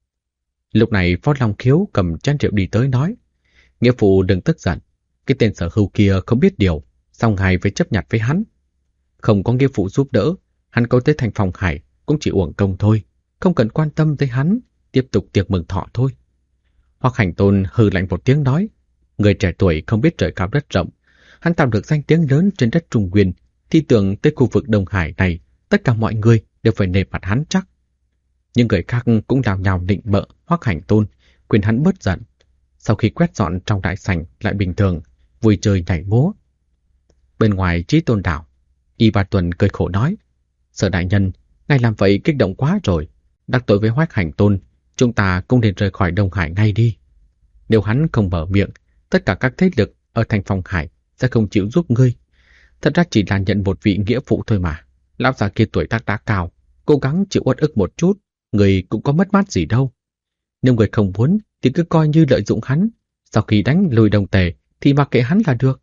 Lúc này Phó Long Khiếu cầm chén rượu đi tới nói, nghĩa phụ đừng tức giận, cái tên Sở Hưu kia không biết điều, sao ngài phải chấp nhặt với hắn? Không có nghĩa phụ giúp đỡ, hắn có tới Thanh Phong Hải cũng chỉ uổng công thôi, không cần quan tâm tới hắn, tiếp tục tiệc mừng thọ thôi. Hoắc Hành Tôn hừ lạnh một tiếng nói, người trẻ tuổi không biết trời cao đất rộng, hắn tạo được danh tiếng lớn trên đất Trung Nguyên, thì tưởng tới khu vực Đông Hải này, tất cả mọi người đều phải nể mặt hắn chắc. Nhưng người khác cũng đào nhào định bợ Hoắc Hành Tôn, khuyên hắn bớt giận. Sau khi quét dọn trong đại sảnh lại bình thường, vui chơi nhảy múa. Bên ngoài Chí Tôn đảo, Y Ba Tuần cười khổ nói, Sở đại nhân, ngài làm vậy kích động quá rồi, đắc tội với Hoắc Hành Tôn, chúng ta cũng nên rời khỏi Đông Hải ngay đi. Nếu hắn không mở miệng, tất cả các thế lực ở Thanh Phong Hải sẽ không chịu giúp ngươi. Thật ra chỉ là nhận một vị nghĩa phụ thôi mà. Lão già kia tuổi tác đã cao, cố gắng chịu uất ức một chút, người cũng có mất mát gì đâu. Nếu người không muốn thì cứ coi như lợi dụng hắn, sau khi đánh lùi đồng tề thì mặc kệ hắn là được.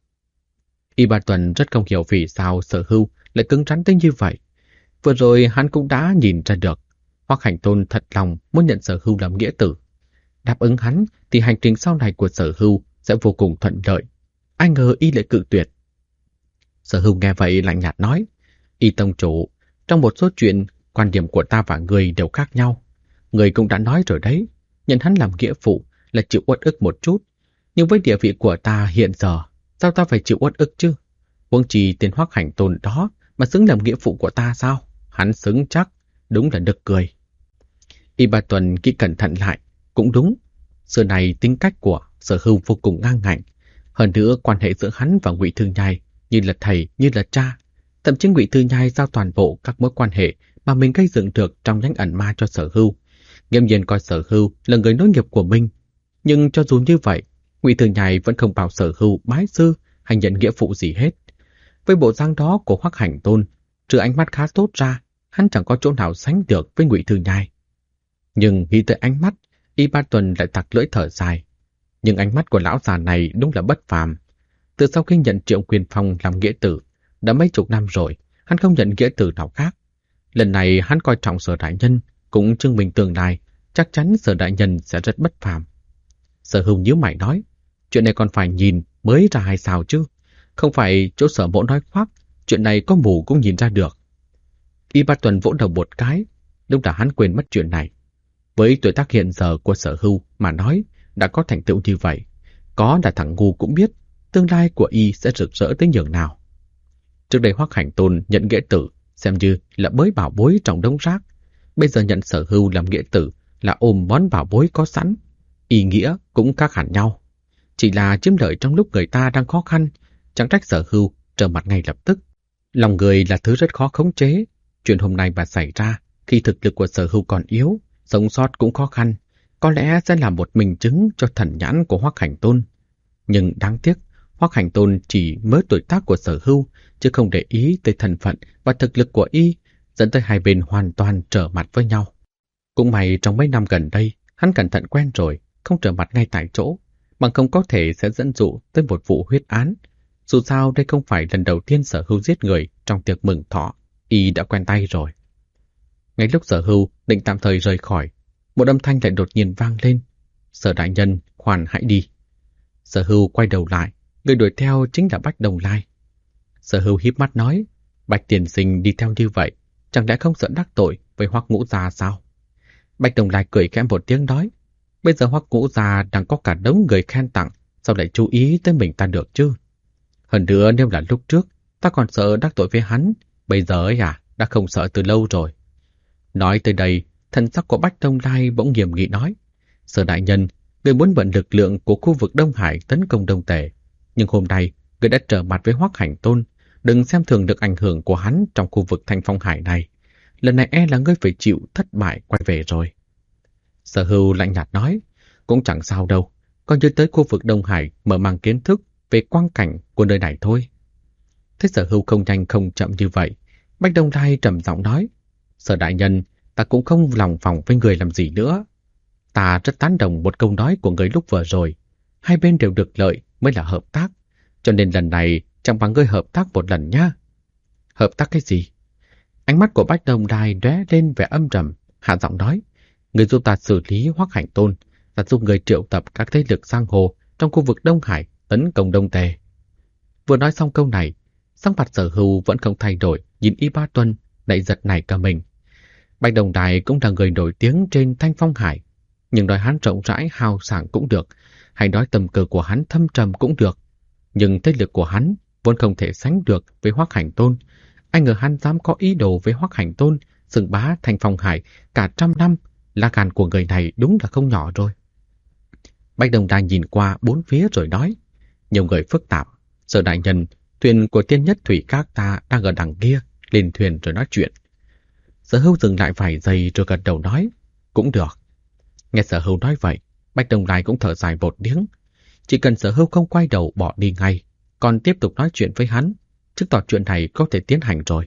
Y Ba Tuần rất không hiểu vì sao Sở Hưu lại cứng rắn tới như vậy. Vừa rồi hắn cũng đã nhìn ra được, Hoắc Hành Tôn thật lòng muốn nhận Sở Hưu làm nghĩa tử. Đáp ứng hắn thì hành trình sau này của Sở Hưu sẽ vô cùng thuận lợi. Ai ngờ y lại cự tuyệt. Sở Hưu nghe vậy lạnh nhạt nói, Y tông chủ, trong một số chuyện, quan điểm của ta và người đều khác nhau. Người cũng đã nói rồi đấy, nhận hắn làm nghĩa phụ là chịu uất ức một chút. Nhưng với địa vị của ta hiện giờ, sao ta phải chịu uất ức chứ? Huống chi tên Hoắc Hành Tôn đó mà xứng làm nghĩa phụ của ta sao? Hắn xứng chắc, đúng là nực cười. Y Ba Tuần nghĩ cẩn thận lại, cũng đúng. Xưa này tính cách của Sở Hưu vô cùng ngang ngạnh. Hơn nữa quan hệ giữa hắn và Ngụy Thư Nhai như là thầy, như là cha. Thậm chí Ngụy Thư Nhai giao toàn bộ các mối quan hệ mà mình gây dựng được trong nhánh ẩn ma cho Sở Hưu. Nghiêm nhiên coi Sở Hưu là người nối nghiệp của mình. Nhưng cho dù như vậy, Ngụy Thư Nhai vẫn không bảo Sở Hưu bái sư hay nhận nghĩa phụ gì hết. Với bộ dáng đó của Hoắc Hành Tôn, trừ ánh mắt khá tốt ra, hắn chẳng có chỗ nào sánh được với Ngụy Thư Nhai. Nhưng nghĩ tới ánh mắt, Y Ba Tuần lại tặc lưỡi thở dài. Nhưng ánh mắt của lão già này đúng là bất phàm. Từ sau khi nhận Triệu Quyền Phong làm nghĩa tử, đã mấy chục năm rồi, hắn không nhận nghĩa tử nào khác. Lần này hắn coi trọng Sở đại nhân, cũng chứng minh tương lai, chắc chắn Sở đại nhân sẽ rất bất phàm. Sở Hưu nhíu mày nói, chuyện này còn phải nhìn mới ra hay sao chứ? Không phải chỗ Sở mỗ nói khoác, chuyện này có mù cũng nhìn ra được. Y Ba Tuần vỗ đầu một cái, lúc đã hắn quên mất chuyện này. Với tuổi tác hiện giờ của Sở Hưu mà nói, đã có thành tựu như vậy, có là thằng ngu cũng biết tương lai của y sẽ rực rỡ tới nhường nào. Trước đây Hoắc Hành Tôn nhận nghĩa tử xem như là bới bảo bối trong đống rác, bây giờ nhận Sở Hưu làm nghĩa tử là ôm món bảo bối có sẵn, ý nghĩa cũng khác hẳn nhau. Chỉ là chiếm lợi trong lúc người ta đang khó khăn, chẳng trách Sở Hưu trở mặt ngay lập tức. Lòng người là thứ rất khó khống chế, chuyện hôm nay mà xảy ra Khi thực lực của Sở Hưu còn yếu, sống sót cũng khó khăn, có lẽ sẽ là một minh chứng cho thần nhãn của Hoắc Hành Tôn. Nhưng đáng tiếc, Hoắc Hành Tôn chỉ mới tuổi tác của Sở Hưu, chứ không để ý tới thân phận và thực lực của y, dẫn tới hai bên hoàn toàn trở mặt với nhau. Cũng may trong mấy năm gần đây, hắn cẩn thận quen rồi, không trở mặt ngay tại chỗ, bằng không có thể sẽ dẫn dụ tới một vụ huyết án. Dù sao đây không phải lần đầu tiên Sở Hưu giết người trong tiệc mừng thọ, y đã quen tay rồi. Ngay lúc Sở Hưu định tạm thời rời khỏi, một âm thanh lại đột nhiên vang lên. Sở đại nhân, khoan hãy đi. Sở Hưu quay đầu lại, người đuổi theo chính là Bách Đồng Lai. Sở Hưu híp mắt nói, Bạch tiền sinh đi theo như vậy, chẳng lẽ không sợ đắc tội với Hoắc Ngũ Gia sao? Bạch Đồng Lai cười khẽ một tiếng nói, bây giờ Hoắc Ngũ Gia đang có cả đống người khen tặng, sao lại chú ý tới mình ta được chứ? Hơn nữa nếu là lúc trước, ta còn sợ đắc tội với hắn, bây giờ ấy đã không sợ từ lâu rồi. Nói tới đây, thần sắc của Bách Đồng Lai bỗng nghiêm nghị nói, Sở đại nhân, người muốn vận lực lượng của khu vực Đông Hải tấn công Đông Tề, nhưng hôm nay người đã trở mặt với Hoắc Hành Tôn, đừng xem thường được ảnh hưởng của hắn trong khu vực Thanh Phong Hải này. Lần này là ngươi phải chịu thất bại quay về rồi. Sở Hưu lạnh nhạt nói, cũng chẳng sao đâu, coi như tới khu vực Đông Hải mở mang kiến thức về quang cảnh của nơi này thôi. Thế Sở Hưu không nhanh không chậm như vậy, Bách Đông Lai trầm giọng nói, Sở đại nhân, ta cũng không lòng vòng với người làm gì nữa. Ta rất tán đồng một câu nói của người lúc vừa rồi, hai bên đều được lợi mới là hợp tác, cho nên lần này chẳng bằng ngươi hợp tác một lần nhá. Hợp tác cái gì? Ánh mắt của Bách Đồng Lai lóe lên vẻ âm trầm, hạ giọng nói, người giúp ta xử lý Hoắc Hành Tôn, ta giúp người triệu tập các thế lực giang hồ trong khu vực Đông Hải tấn công Đông Tề. Vừa nói xong câu này, sắc mặt Sở Hưu vẫn không thay đổi, nhìn Y Ba Tuân lại giật nảy cả mình. Bạch Đồng Lai cũng là người nổi tiếng trên Thanh Phong Hải, nhưng nói hắn rộng rãi hào sảng cũng được, hay nói tầm cờ của hắn thâm trầm cũng được. Nhưng thế lực của hắn vốn không thể sánh được với Hoắc Hành Tôn. Anh ngờ hắn dám có ý đồ với Hoắc Hành Tôn, xưng bá Thanh Phong Hải cả 100 năm, lá gan của người này đúng là không nhỏ rồi. Bạch Đồng Lai nhìn qua bốn phía rồi nói, nhiều người phức tạp, Sở đại nhân, thuyền của Tiên Nhất Thủy các ta đang ở đằng kia, lên thuyền rồi nói chuyện. Sở Hưu dừng lại vài giây rồi gật đầu nói, cũng được. Nghe Sở Hưu nói vậy, Bạch Đồng Lai cũng thở dài một tiếng. Chỉ cần Sở Hưu không quay đầu bỏ đi ngay, còn tiếp tục nói chuyện với hắn, chứng tỏ chuyện này có thể tiến hành rồi.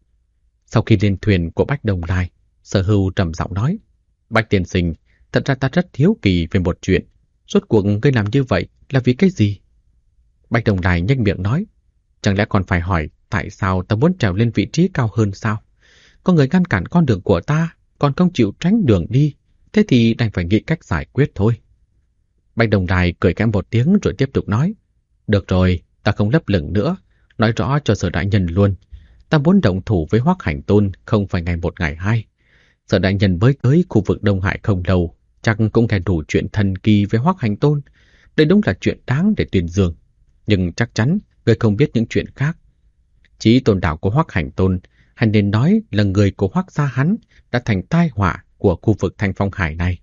Sau khi lên thuyền của Bạch Đồng Lai, Sở Hưu trầm giọng nói, Bạch tiên sinh, thật ra ta rất hiếu kỳ về một chuyện. Rốt cuộc ngươi làm như vậy là vì cái gì? Bạch Đồng Lai nhếch miệng nói, chẳng lẽ còn phải hỏi tại sao ta muốn trèo lên vị trí cao hơn sao? Có người ngăn cản con đường của ta, còn không chịu tránh đường đi, thế thì đành phải nghĩ cách giải quyết thôi. Bạch Đồng Lai cười khẽ một tiếng rồi tiếp tục nói, được rồi, ta không lấp lửng nữa, nói rõ cho Sở đại nhân luôn. Ta muốn động thủ với Hoắc Hành Tôn không phải ngày một ngày hai. Sở đại nhân mới tới khu vực Đông Hải không lâu, chắc cũng nghe đủ chuyện thần kỳ với Hoắc Hành Tôn. Đây đúng là chuyện đáng để tuyên dương. Nhưng chắc chắn người không biết những chuyện khác. Chí tôn đạo của Hoắc Hành Tôn, hay nên nói là người của Hoắc gia hắn, đã thành tai họa của khu vực Thanh Phong Hải này.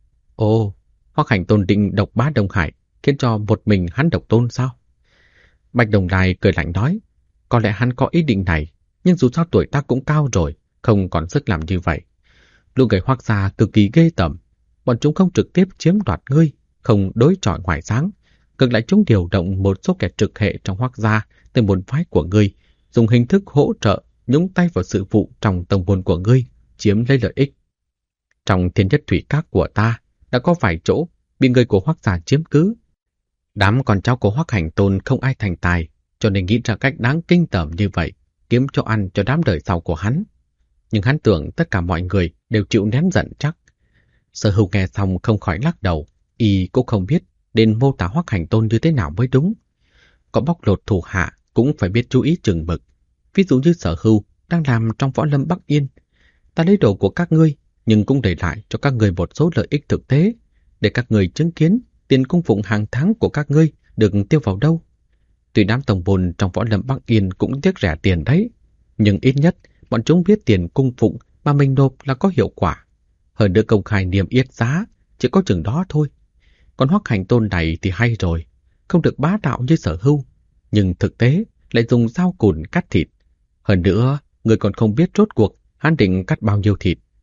Ồ, Hoắc Hành Tôn định độc bá Đông Hải, khiến cho một mình hắn độc tôn sao? Bạch Đồng Lai cười lạnh nói, có lẽ hắn có ý định này, nhưng dù sao tuổi tác cũng cao rồi, không còn sức làm như vậy. Lũ người Hoắc gia cực kỳ ghê tởm, bọn chúng không trực tiếp chiếm đoạt ngươi, không đối chọi ngoại sáng, ngược lại chúng điều động một số kẻ trực hệ trong Hoắc gia từ môn phái của ngươi, dùng hình thức hỗ trợ nhúng tay vào sự vụ trong tông môn của ngươi, chiếm lấy lợi ích. Trong Thiên Nhất Thủy Các của ta đã có vài chỗ bị người của Hoắc gia chiếm cứ. Đám con cháu của Hoắc Hành Tôn không ai thành tài, cho nên nghĩ ra cách đáng kinh tởm như vậy, kiếm cho ăn cho đám đời sau của hắn. Nhưng hắn tưởng tất cả mọi người đều chịu nén giận chắc. Sở Hưu nghe xong không khỏi lắc đầu, y cũng không biết nên mô tả Hoắc Hành Tôn như thế nào mới đúng. Có bóc lột thủ hạ cũng phải biết chú ý chừng mực. Ví dụ như Sở Hưu đang làm trong Võ Lâm Bắc Yên. Ta lấy đồ của các ngươi, nhưng cũng để lại cho các ngươi một số lợi ích thực tế, để các ngươi chứng kiến tiền cung phụng hàng tháng của các ngươi được tiêu vào đâu. Tuy đám tổng bồn trong Võ Lâm Bắc Yên cũng tiếc rẻ tiền đấy, nhưng ít nhất bọn chúng biết tiền cung phụng mà mình nộp là có hiệu quả. Hơn nữa công khai niêm yết giá, chỉ có chừng đó thôi. Còn Hoắc Hành Tôn này thì hay rồi, không được bá đạo như Sở Hưu, nhưng thực tế lại dùng dao cùn cắt thịt. Hơn nữa, người còn không biết rốt cuộc hắn định cắt bao nhiêu thịt,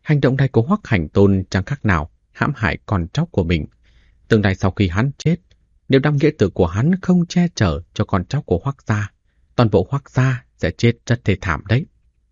Hành động này của Hoắc Hành Tôn chẳng khác nào hãm hại con cháu của mình. Tương lai sau khi hắn chết, nếu đám nghĩa tử của hắn không che chở cho con cháu của Hoắc gia, toàn bộ Hoắc gia sẽ chết rất thê thảm đấy.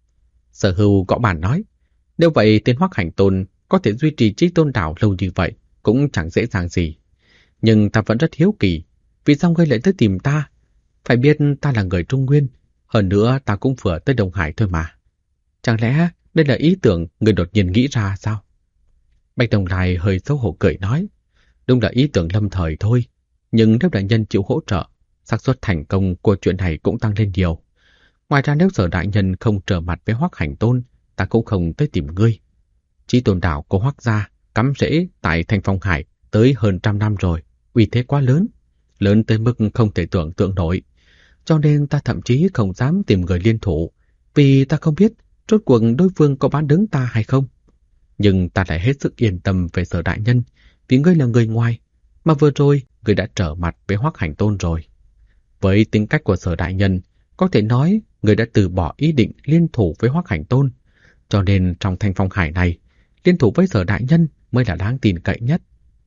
Sở Hưu gõ bàn nói, nếu vậy tên Hoắc Hành Tôn có thể duy trì Chí Tôn đảo lâu như vậy cũng chẳng dễ dàng gì. Nhưng ta vẫn rất hiếu kỳ, vì sao ngươi lại tới tìm ta? Phải biết ta là người Trung Nguyên, hơn nữa ta cũng vừa tới Đông Hải thôi mà. Chẳng lẽ đây là ý tưởng người đột nhiên nghĩ ra sao? Bạch Đồng Lai hơi xấu hổ cười nói, đúng là ý tưởng lâm thời thôi, nhưng nếu đại nhân chịu hỗ trợ, xác suất thành công của chuyện này cũng tăng lên nhiều. Ngoài ra nếu Sở đại nhân không trở mặt với Hoắc Hành Tôn, ta cũng không tới tìm ngươi. Chí Tôn đảo của Hoắc gia cắm rễ tại Thanh Phong Hải tới hơn 100 năm rồi, uy thế quá lớn, lớn tới mức không thể tưởng tượng nổi. Cho nên ta thậm chí không dám tìm người liên thủ, vì ta không biết rốt cuộc đối phương có bán đứng ta hay không. Nhưng ta lại hết sức yên tâm về Sở đại nhân, vì ngươi là người ngoài, mà vừa rồi ngươi đã trở mặt với Hoắc Hành Tôn rồi. Với tính cách của Sở đại nhân, có thể nói ngươi đã từ bỏ ý định liên thủ với Hoắc Hành Tôn, cho nên trong Thanh Phong Hải này, liên thủ với Sở đại nhân mới là đáng tin cậy nhất.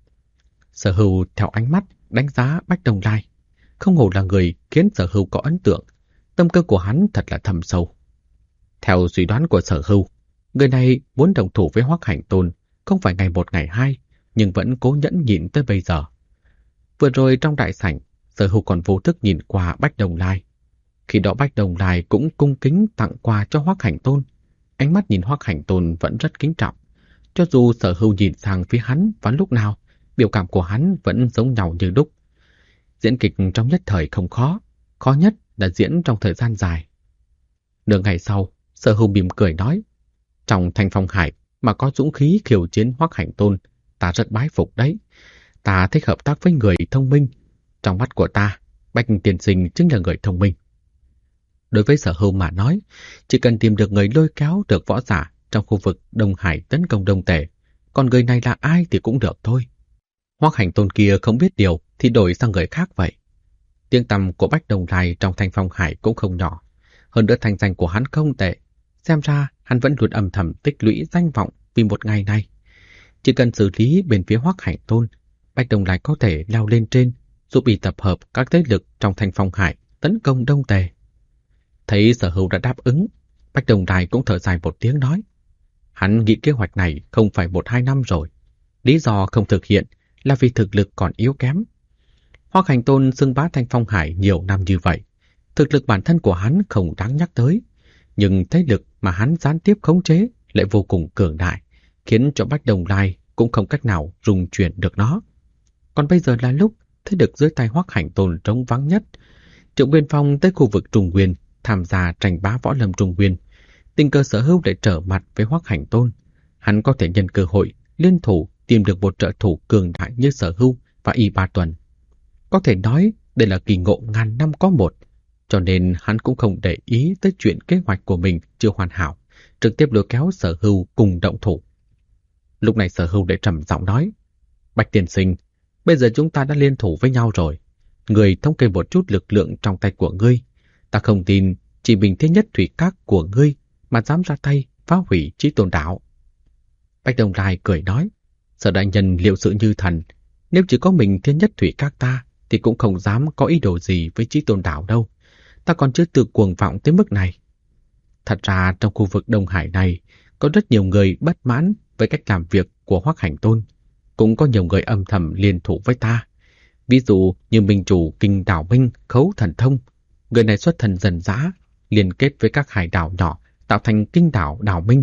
Sở Hưu theo ánh mắt đánh giá Bạch Đồng Lai, không hổ là người khiến Sở Hưu có ấn tượng, tâm cơ của hắn thật là thâm sâu. Theo suy đoán của Sở Hưu, người này muốn đồng thủ với Hoắc Hành Tôn không phải ngày một ngày hai, nhưng vẫn cố nhẫn nhịn tới bây giờ. Vừa rồi trong đại sảnh, Sở Hưu còn vô thức nhìn qua Bạch Đồng Lai. Khi đó Bạch Đồng Lai cũng cung kính tặng quà cho Hoắc Hành Tôn. Ánh mắt nhìn Hoắc Hành Tôn vẫn rất kính trọng. Cho dù Sở Hưu nhìn sang phía hắn vào lúc nào, biểu cảm của hắn vẫn giống nhau như đúc. Diễn kịch trong nhất thời không khó, khó nhất là diễn trong thời gian dài. Nửa ngày sau, Sở Hưu mỉm cười nói, trong Thanh Phong Hải mà có dũng khí khiêu chiến Hoắc Hành Tôn, ta rất bái phục đấy. Ta thích hợp tác với người thông minh. Trong mắt của ta, Bạch tiên sinh chính là người thông minh. Đối với Sở Hưu mà nói, chỉ cần tìm được người lôi kéo được võ giả trong khu vực Đông Hải tấn công Đông Tề, còn người này là ai thì cũng được thôi. Hoắc Hành Tôn kia không biết điều thì đổi sang người khác vậy. Tiếng tăm của Bạch Đồng Lai trong Thanh Phong Hải cũng không nhỏ. Hơn nữa thành danh của hắn không tệ. Xem ra hắn vẫn luôn âm thầm tích lũy danh vọng vì một ngày này. Chỉ cần xử lý bên phía Hoắc Hành Tôn, Bạch Đồng Lai có thể leo lên trên, giúp y tập hợp các thế lực trong Thanh Phong Hải tấn công Đông Tề. Thấy Sở Hưu đã đáp ứng, Bạch Đồng Lai cũng thở dài một tiếng nói. Hắn nghĩ kế hoạch này không phải 1-2 năm rồi. Lý do không thực hiện là vì thực lực còn yếu kém. Hoắc Hành Tôn xưng bá Thanh Phong Hải nhiều năm như vậy. Thực lực bản thân của hắn không đáng nhắc tới. Nhưng thế lực mà hắn gián tiếp khống chế lại vô cùng cường đại, khiến cho Bạch Đồng Lai cũng không cách nào rung chuyển được nó. Còn bây giờ là lúc thế lực dưới tay Hoắc Hành Tôn trống vắng nhất. Triệu Nguyên Phong tới khu vực Trung Nguyên tham gia tranh bá võ lâm Trung Nguyên. Tình cờ Sở Hưu để trở mặt với Hoắc Hành Tôn. Hắn có thể nhân cơ hội liên thủ tìm được một trợ thủ cường đại như Sở Hưu và Y Ba Tuần. Có thể nói đây là kỳ ngộ ngàn năm có một, cho nên hắn cũng không để ý tới chuyện kế hoạch của mình chưa hoàn hảo, trực tiếp lôi kéo Sở Hưu cùng động thủ. Lúc này Sở Hưu để trầm giọng nói, Bạch tiên sinh, bây giờ chúng ta đã liên thủ với nhau rồi. Người thống kê một chút lực lượng trong tay của ngươi. Ta không tin chỉ mình Thiên Nhất Thủy Các của ngươi mà dám ra tay phá hủy Chí Tôn đảo. Bạch Đồng Lai cười nói, Sở đại nhân liệu sự như thần, nếu chỉ có mình Thiên Nhất Thủy Các ta thì cũng không dám có ý đồ gì với Chí Tôn đảo đâu. Ta còn chưa tự cuồng vọng tới mức này. Thật ra trong khu vực Đông Hải này có rất nhiều người bất mãn với cách làm việc của Hoắc Hành Tôn. Cũng có nhiều người âm thầm liên thủ với ta. Ví dụ như minh chủ Kinh Đảo Minh Khấu Thần Thông. Người này xuất thần dần dã, liên kết với các hải đảo nhỏ tạo thành Kinh Đảo Đảo Minh.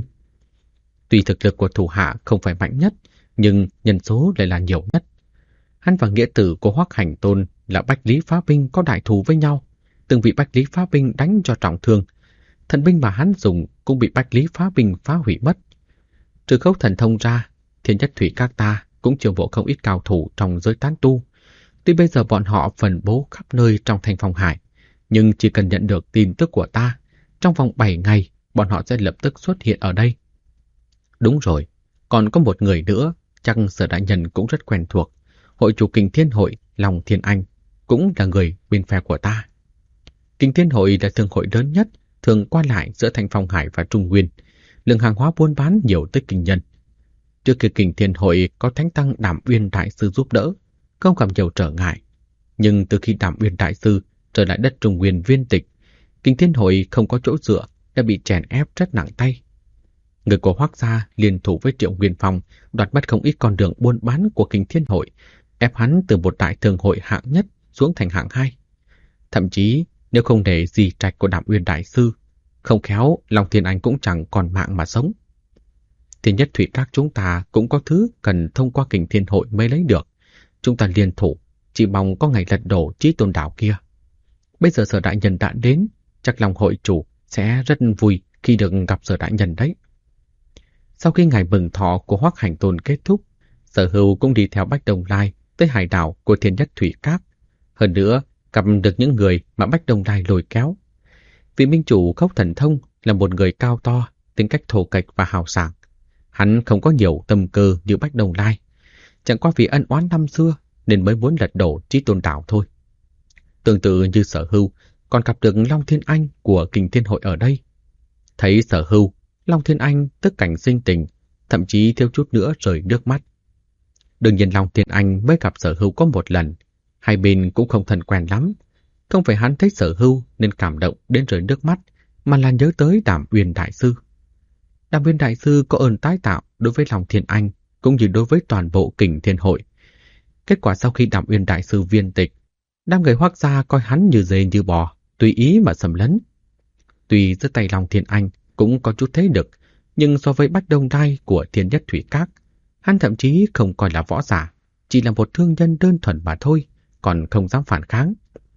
Tuy thực lực của thủ hạ không phải mạnh nhất, nhưng nhân số lại là nhiều nhất. Hắn và nghĩa tử của Hoắc Hành Tôn là Bách Lý Phá Binh có đại thù với nhau. Từng bị Bách Lý Phá Binh đánh cho trọng thương. Thần binh mà hắn dùng cũng bị Bách Lý Phá Binh phá hủy mất. Trừ Khấu Thần Thông ra, Thiên Nhất Thủy Các ta cũng chiêu mộ không ít cao thủ trong giới tán tu. Tuy bây giờ bọn họ phân bố khắp nơi trong Thanh Phong Hải, nhưng chỉ cần nhận được tin tức của ta, trong vòng 7 ngày, bọn họ sẽ lập tức xuất hiện ở đây. Đúng rồi, còn có một người nữa, chắc Sở đại nhân cũng rất quen thuộc. Hội chủ Kình Thiên Hội Long Thiên Anh cũng là người bên phe của ta. Kình Thiên Hội là thương hội lớn nhất, thường qua lại giữa Thanh Phong Hải và Trung Nguyên. lượng hàng hóa buôn bán nhiều tới kinh nhân. Trước khi Kình Thiên Hội có Thánh Tăng Đàm Uyên Đại Sư giúp đỡ, không gặp nhiều trở ngại. Nhưng từ khi Đàm Uyên Đại Sư trở lại đất Trung Nguyên Viên Tịch, Kình Thiên Hội không có chỗ dựa, đã bị chèn ép rất nặng tay. Người của Hoắc gia liên thủ với Triệu Nguyên Phong đoạt mất không ít con đường buôn bán của Kình Thiên Hội, ép hắn từ một đại thường hội hạng nhất xuống thành hạng 2. Thậm chí nếu không để gì trạch của Đàm Uyên Đại Sư, không khéo Long Thiên Anh cũng chẳng còn mạng mà sống. Thiên Nhất Thủy Các chúng ta cũng có thứ cần thông qua Kình Thiên Hội mới lấy được. Chúng ta liên thủ, chỉ mong có ngày lật đổ Chí Tôn đảo kia. Bây giờ Sở đại nhân đã đến, chắc lòng hội chủ sẽ rất vui khi được gặp Sở đại nhân đấy. Sau khi ngày mừng thọ của Hoắc Hành Tôn kết thúc, Sở Hưu cũng đi theo Bách Đông Lai tới hải đảo của Thiên Nhất Thủy Các. Hơn nữa, gặp được những người mà Bách Đông Lai lôi kéo. Vị minh chủ Khốc Thần Thông là một người cao to, tính cách thô kệch và hào sảng. Hắn không có nhiều tâm cơ như Bách Đông Lai, chẳng qua vì ân oán năm xưa nên mới muốn lật đổ Chí Tôn đảo thôi. Tương tự như Sở Hưu, còn gặp được Long Thiên Anh của Kình Thiên Hội ở đây. Thấy Sở Hưu, Long Thiên Anh tức cảnh sinh tình, thậm chí thiếu chút nữa rơi nước mắt. Đương nhiên Long Thiên Anh mới gặp Sở Hưu có một lần, hai bên cũng không thân quen lắm. Không phải hắn thấy Sở Hưu nên cảm động đến rơi nước mắt, mà là nhớ tới Đàm Uyên Đại Sư. Đàm Uyên Đại Sư có ơn tái tạo đối với Long Thiên Anh cũng như đối với toàn bộ Kình Thiên Hội. Kết quả sau khi Đàm Uyên Đại Sư viên tịch, đám người Hoắc gia coi hắn như dê như bò, tùy ý mà xâm lấn. Tuy dưới tay Long Thiên Anh cũng có chút thế lực, nhưng so với Bách Đông Lai của Thiên Nhất Thủy Các, hắn thậm chí không coi là võ giả, chỉ là một thương nhân đơn thuần mà thôi, còn không dám phản kháng.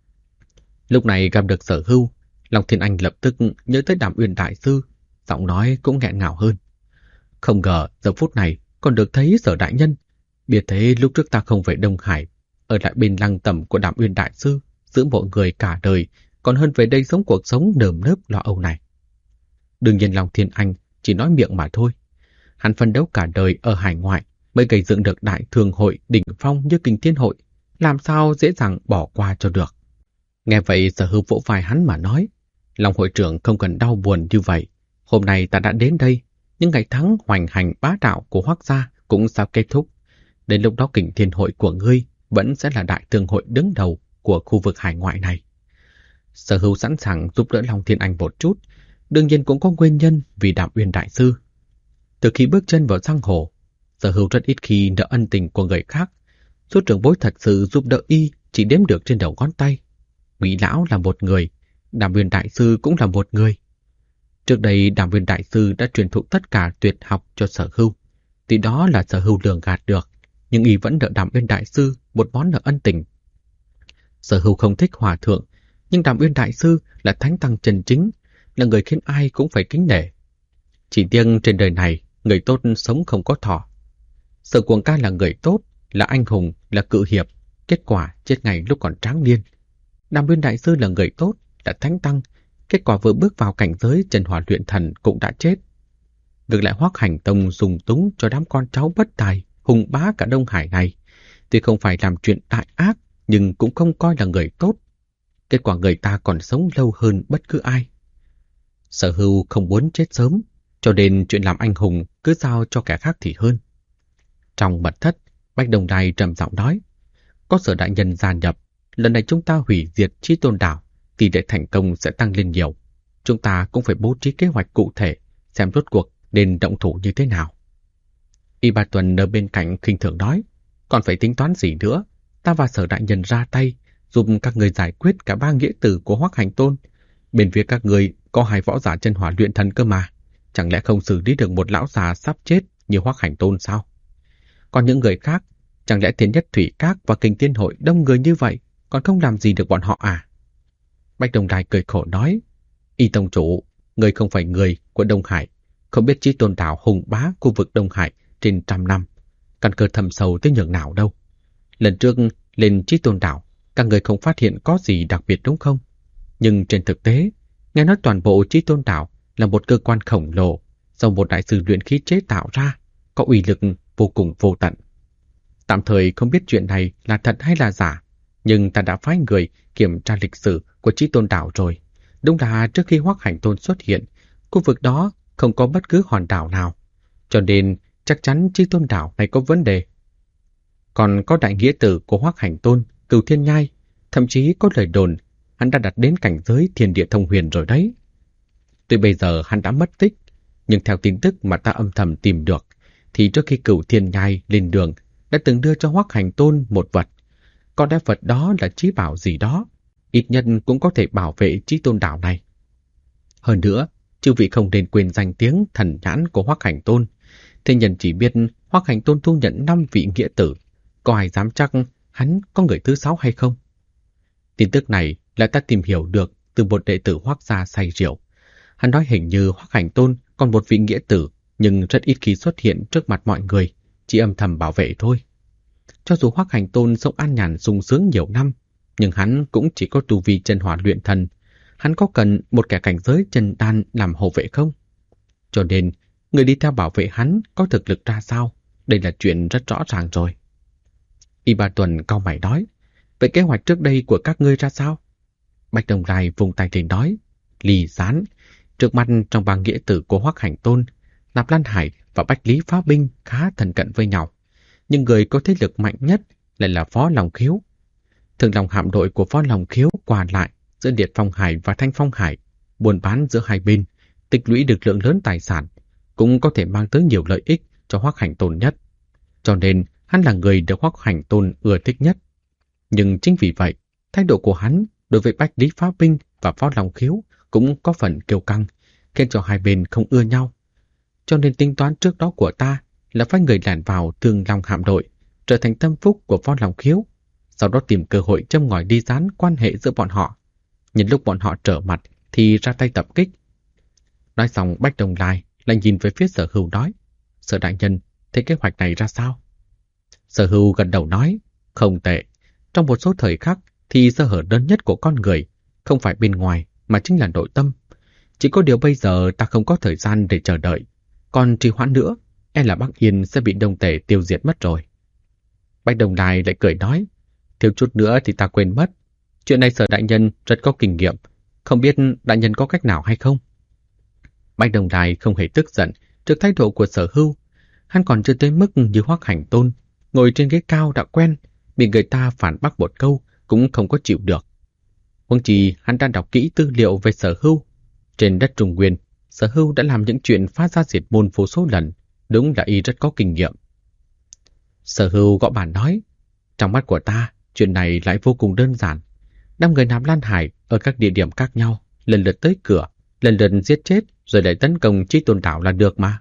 Lúc này gặp được Sở Hưu, Long Thiên Anh lập tức nhớ tới Đàm Uyên Đại Sư, giọng nói cũng nghẹn ngào hơn. Không ngờ giờ phút này còn được thấy Sở đại nhân, biết thế lúc trước ta không về Đông Hải, ở lại bên lăng tẩm của Đàm Uyên Đại Sư, giữ bộ người cả đời, còn hơn về đây sống cuộc sống nơm nớp lo âu này. Đương nhiên Long Thiên Anh chỉ nói miệng mà thôi. Hắn phấn đấu cả đời ở hải ngoại mới gây dựng được đại thường hội đỉnh phong như Kình Thiên Hội, làm sao dễ dàng bỏ qua cho được. Nghe vậy Sở Hưu vỗ vai hắn mà nói, Long hội trưởng không cần đau buồn như vậy. Hôm nay ta đã đến đây, nhưng ngày tháng hoành hành bá đạo của Hoắc gia cũng sắp kết thúc. Đến lúc đó Kình Thiên Hội của ngươi vẫn sẽ là đại thường hội đứng đầu của khu vực hải ngoại này. Sở Hưu sẵn sàng giúp đỡ Long Thiên Anh một chút, đương nhiên cũng có nguyên nhân vì Đàm Uyên Đại Sư. Từ khi bước chân vào giang hồ, Sở Hưu rất ít khi nợ ân tình của người khác. Số trưởng bối thật sự giúp đỡ y chỉ đếm được trên đầu ngón tay. Ngụy lão là một người, Đàm Uyên Đại Sư cũng là một người. Trước đây Đàm Uyên Đại Sư đã truyền thụ tất cả tuyệt học cho Sở Hưu. Tuy đó là Sở Hưu lường gạt được, nhưng y vẫn nợ Đàm Uyên Đại Sư một món nợ ân tình. Sở Hưu không thích hòa thượng, nhưng Đàm Uyên Đại Sư là thánh tăng chân chính, là người khiến ai cũng phải kính nể. Chỉ riêng trên đời này, người tốt sống không có thọ. Sở Cuồng Ca là người tốt, là anh hùng, là cự hiệp, kết quả chết ngay lúc còn tráng niên. Đàm Uyên Đại Sư là người tốt, là thánh tăng, kết quả vừa bước vào cảnh giới chân hỏa luyện thần cũng đã chết. Ngược lại Hoắc Hành Tông dùng túng cho đám con cháu bất tài, hùng bá cả Đông Hải này. Tuy không phải làm chuyện đại ác, nhưng cũng không coi là người tốt. Kết quả người ta còn sống lâu hơn bất cứ ai. Sở Hưu không muốn chết sớm, cho nên chuyện làm anh hùng cứ giao cho kẻ khác thì hơn. Trong mật thất, Bách Đông Lai trầm giọng nói, có Sở đại nhân gia nhập, lần này chúng ta hủy diệt Chí Tôn đảo, tỷ lệ thành công sẽ tăng lên nhiều. Chúng ta cũng phải bố trí kế hoạch cụ thể, xem rốt cuộc nên động thủ như thế nào. Y Ba Tuần ở bên cạnh khinh thường nói, còn phải tính toán gì nữa, ta và Sở đại nhân ra tay, giúp các người giải quyết cả ba nghĩa tử của Hoắc Hành Tôn. Bên phía các người có 2 võ giả chân hỏa luyện thần cơ mà, chẳng lẽ không xử lý được một lão già sắp chết như Hoắc Hành Tôn sao? Còn những người khác, chẳng lẽ Thiên Nhất Thủy Các và Kình Thiên Hội đông người như vậy, còn không làm gì được bọn họ à? Bách Đông Lai cười khổ nói, Y tông chủ, người không phải người của Đông Hải, không biết Chí Tôn đảo hùng bá khu vực Đông Hải trên 100 năm, căn cơ thâm sâu tới nhường nào đâu. Lần trước lên Chí Tôn đảo, các người không phát hiện có gì đặc biệt đúng không? Nhưng trên thực tế, nghe nói toàn bộ Chí Tôn đảo là một cơ quan khổng lồ do một đại sư luyện khí chế tạo ra, có uy lực vô cùng vô tận. Tạm thời không biết chuyện này là thật hay là giả, nhưng ta đã phái người kiểm tra lịch sử của Chí Tôn đảo rồi. Đúng là trước khi Hoắc Hành Tôn xuất hiện, khu vực đó không có bất cứ hòn đảo nào, cho nên chắc chắn Chí Tôn đảo này có vấn đề. Còn có đại nghĩa tử của Hoắc Hành Tôn, Cửu Thiên Nhai, thậm chí có lời đồn hắn đã đạt đến cảnh giới thiên địa thông huyền rồi đấy. Tuy bây giờ hắn đã mất tích, nhưng theo tin tức mà ta âm thầm tìm được, thì trước khi Cửu Thiên Nhai lên đường đã từng đưa cho Hoắc Hành Tôn một vật. Có lẽ vật đó là chí bảo gì đó, ít nhất cũng có thể bảo vệ Chí Tôn đảo này. Hơn nữa, chư vị không nên quên danh tiếng thần nhãn của Hoắc Hành Tôn. Thế nhân chỉ biết Hoắc Hành Tôn thu nhận 5 vị nghĩa tử, có ai dám chắc hắn có người thứ 6 hay không? Tin tức này là ta tìm hiểu được từ một đệ tử Hoắc gia say rượu. Hắn nói hình như Hoắc Hành Tôn còn một vị nghĩa tử, nhưng rất ít khi xuất hiện trước mặt mọi người, chỉ âm thầm bảo vệ thôi. Cho dù Hoắc Hành Tôn sống an nhàn sung sướng nhiều năm, nhưng hắn cũng chỉ có tu vi chân hỏa luyện thần. Hắn có cần một kẻ cảnh giới chân đan làm hộ vệ không? Cho nên, người đi theo bảo vệ hắn có thực lực ra sao? Đây là chuyện rất rõ ràng rồi. Y Ba Tuần cau mày nói, vậy kế hoạch trước đây của các ngươi ra sao? Bạch Đồng Lai vùng tay lên nói, Lý Gián, trước mặt trong bang nghĩa tử của Hoắc Hành Tôn, Nạp Lan Hải và Bách Lý Phá Binh khá thân cận với nhau, nhưng người có thế lực mạnh nhất lại là Phó Long Khiếu. Thường lòng hạm đội của Phó Long Khiếu qua lại giữa Liệt Phong Hải và Thanh Phong Hải, buôn bán giữa hai bên, tích lũy được lượng lớn tài sản, cũng có thể mang tới nhiều lợi ích cho Hoắc Hành Tôn nhất. Cho nên, hắn là người được Hoắc Hành Tôn ưa thích nhất. Nhưng chính vì vậy, thái độ của hắn đối với Bách Lý Phá Binh và Phó Long Khiếu cũng có phần kiêu căng, khiến cho hai bên không ưa nhau. Cho nên tính toán trước đó của ta là phải người lẻn vào Thương Long hạm đội, trở thành tâm phúc của Phó Long Khiếu, sau đó tìm cơ hội châm ngòi đi gián quan hệ giữa bọn họ. Nhân lúc bọn họ trở mặt thì ra tay tập kích. Nói xong, Bách Đồng Lai lại nhìn về phía Sở Hưu nói, Sở đại nhân, thế kế hoạch này ra sao? Sở Hưu gật đầu nói, không tệ. Trong một số thời khắc thì sơ hở lớn nhất của con người không phải bên ngoài mà chính là nội tâm. Chỉ có điều bây giờ ta không có thời gian để chờ đợi, còn trì hoãn nữa, e là Bắc Yên sẽ bị Đông Tể tiêu diệt mất rồi. Bách Đồng Lai lại cười nói, thiếu chút nữa thì ta quên mất. Chuyện này Sở đại nhân rất có kinh nghiệm, không biết đại nhân có cách nào hay không? Bách Đồng Lai không hề tức giận trước thái độ của Sở Hưu. Hắn còn chưa tới mức như Hoắc Hành Tôn, ngồi trên ghế cao đã quen, bị người ta phản bác một câu cũng không có chịu được. Huống chi hắn đã đọc kỹ tư liệu về Sở Hưu. Trên đất Trung Nguyên, Sở Hưu đã làm những chuyện phá gia diệt môn vô số lần, đúng là y rất có kinh nghiệm. Sở Hưu gõ bàn nói, trong mắt của ta, chuyện này lại vô cùng đơn giản. 5 người Nạp Lan Hải ở các địa điểm khác nhau, lần lượt tới cửa, lần lượt giết chết rồi lại tấn công Chí Tôn đảo là được mà.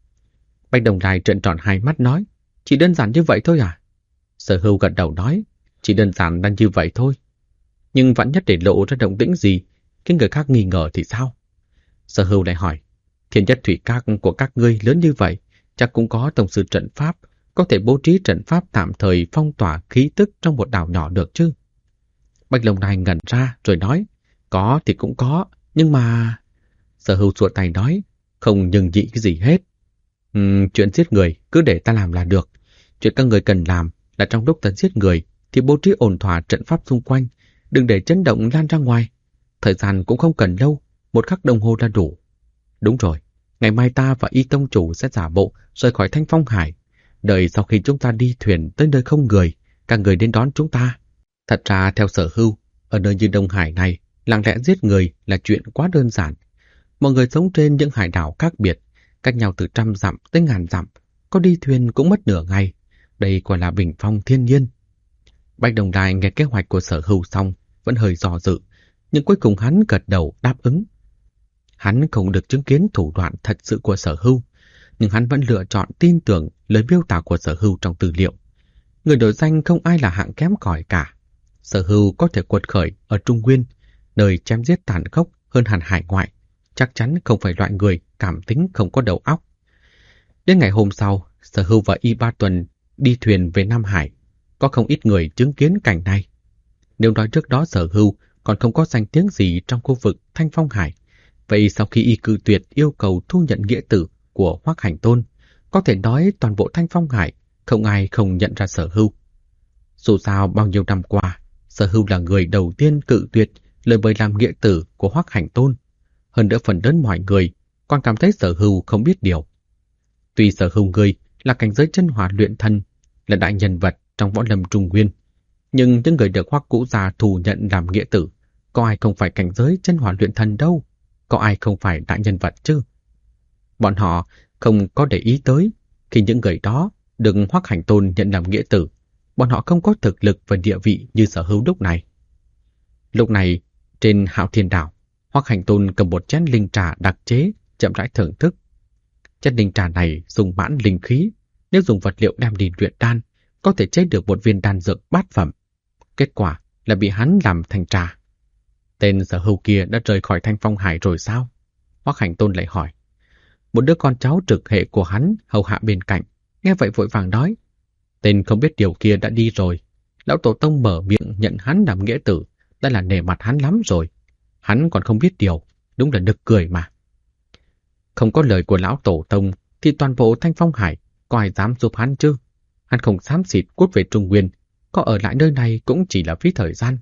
Bạch Đồng Lai trợn tròn hai mắt nói, chỉ đơn giản như vậy thôi à? Sở Hưu gật đầu nói, chỉ đơn giản là như vậy thôi. Nhưng vạn nhất để lộ ra động tĩnh gì, khiến người khác nghi ngờ thì sao? Sở Hưu lại hỏi, Thiên Nhất Thủy Các của các ngươi lớn như vậy, chắc cũng có tổng sư trận pháp, có thể bố trí trận pháp tạm thời phong tỏa khí tức trong một đảo nhỏ được chứ? Bạch Đồng Lai ngẩn ra rồi nói, có thì cũng có, nhưng mà... Sở Hưu xua tay nói, không nhưng nhị cái gì hết. Chuyện giết người cứ để ta làm là được. Chuyện các người cần làm là trong lúc ta giết người thì bố trí ổn thỏa trận pháp xung quanh, đừng để chấn động lan ra ngoài. Thời gian cũng không cần lâu, 1 khắc đồng hồ là đủ. Đúng rồi, ngày mai ta và Y Tông Chủ sẽ giả bộ rời khỏi Thanh Phong Hải. Đợi sau khi chúng ta đi thuyền tới nơi không người, các người đến đón chúng ta. Thật ra theo Sở Hưu, ở nơi như Đông Hải này, lặng lẽ giết người là chuyện quá đơn giản. Mọi người sống trên những hải đảo khác biệt, cách nhau từ 100 dặm tới 1000 dặm, có đi thuyền cũng mất nửa ngày. Đây quả là bình phong thiên nhiên. Bạch Đồng Lai nghe kế hoạch của Sở Hưu xong, vẫn hơi do dự, nhưng cuối cùng hắn gật đầu đáp ứng. Hắn không được chứng kiến thủ đoạn thật sự của Sở Hưu, nhưng hắn vẫn lựa chọn tin tưởng lời miêu tả của Sở Hưu trong tư liệu. Người nổi danh không ai là hạng kém cỏi cả. Sở Hưu có thể quật khởi ở Trung Nguyên, nơi chém giết tàn khốc hơn hẳn hải ngoại, chắc chắn không phải loại người cảm tính không có đầu óc. Đến ngày hôm sau, Sở Hưu và Y Ba Tuần đi thuyền về Nam Hải. Có không ít người chứng kiến cảnh này. Nếu nói trước đó Sở Hưu còn không có danh tiếng gì trong khu vực Thanh Phong Hải, vậy sau khi y cự tuyệt yêu cầu thu nhận nghĩa tử của Hoắc Hành Tôn, có thể nói toàn bộ Thanh Phong Hải không ai không nhận ra Sở Hưu. Dù sao bao nhiêu năm qua, Sở Hưu là người đầu tiên cự tuyệt lời mời làm nghĩa tử của Hoắc Hành Tôn. Hơn nữa phần lớn mọi người còn cảm thấy Sở Hưu không biết điều. Tuy Sở Hưu ngươi là cảnh giới chân hỏa luyện thần, là đại nhân vật trong võ lâm Trung Nguyên, nhưng những người được Hoắc Cũ Gia thù nhận làm nghĩa tử, có ai không phải cảnh giới chân hỏa luyện thần đâu, có ai không phải đại nhân vật chứ? Bọn họ không có để ý tới, khi những người đó được Hoắc Hành Tôn nhận làm nghĩa tử, bọn họ không có thực lực và địa vị như Sở Hưu lúc này. Lúc này, trên Hạo Thiên Đảo, Hoắc Hành Tôn cầm một chén linh trà đặc chế, chậm rãi thưởng thức. Chén linh trà này dùng mãn linh khí, nếu dùng vật liệu đem đi luyện đan, có thể chế được một viên đan dược bát phẩm. Kết quả là bị hắn làm thành trà. Tên Sở Hưu kia đã rời khỏi Thanh Phong Hải rồi sao? Hoắc Hành Tôn lại hỏi. Một đứa con cháu trực hệ của hắn hầu hạ bên cạnh, nghe vậy vội vàng nói. Tên không biết điều kia đã đi rồi. Lão tổ tông mở miệng nhận hắn làm nghĩa tử, đã là nể mặt hắn lắm rồi. Hắn còn không biết điều, đúng là nực cười mà. Không có lời của lão tổ tông thì toàn bộ Thanh Phong Hải có ai dám giúp hắn chứ? Hắn không xám xịt cút về Trung Nguyên, có ở lại nơi này cũng chỉ là phí thời gian.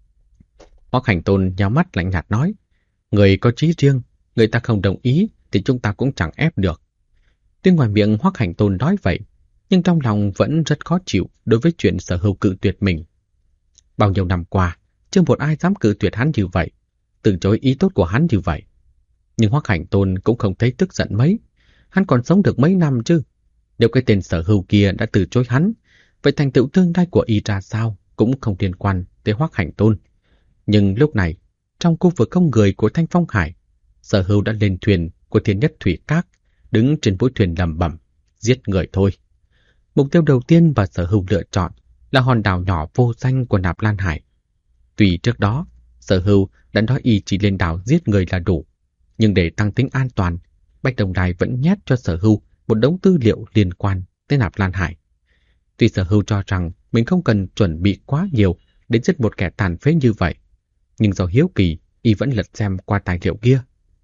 Hoắc Hành Tôn nhắm mắt lạnh nhạt nói, người có chí riêng, người ta không đồng ý thì chúng ta cũng chẳng ép được. Tuy ngoài miệng Hoắc Hành Tôn nói vậy, nhưng trong lòng vẫn rất khó chịu đối với chuyện Sở Hưu cự tuyệt mình. Bao nhiêu năm qua, chưa một ai dám cự tuyệt hắn như vậy, từ chối ý tốt của hắn như vậy. Nhưng Hoắc Hành Tôn cũng không thấy tức giận mấy, hắn còn sống được mấy năm chứ. Nếu cái tên Sở Hưu kia đã từ chối hắn, vậy thành tựu tương lai của y ra sao cũng không liên quan tới Hoắc Hành Tôn. Nhưng lúc này, trong khu vực không người của Thanh Phong Hải, Sở Hưu đã lên thuyền của Thiên Nhất Thủy Các, đứng trên mũi thuyền lẩm bẩm, giết người thôi. Mục tiêu đầu tiên mà Sở Hưu lựa chọn là hòn đảo nhỏ vô danh của Nạp Lan Hải. Tuy trước đó, Sở Hưu đã nói y chỉ lên đảo giết người là đủ, nhưng để tăng tính an toàn, Bạch Đồng Đài vẫn nhét cho Sở Hưu một đống tư liệu liên quan tới Nạp Lan Hải. Tuy Sở Hưu cho rằng mình không cần chuẩn bị quá nhiều để giết một kẻ tàn phế như vậy, nhưng do hiếu kỳ, y vẫn lật xem qua tài liệu kia.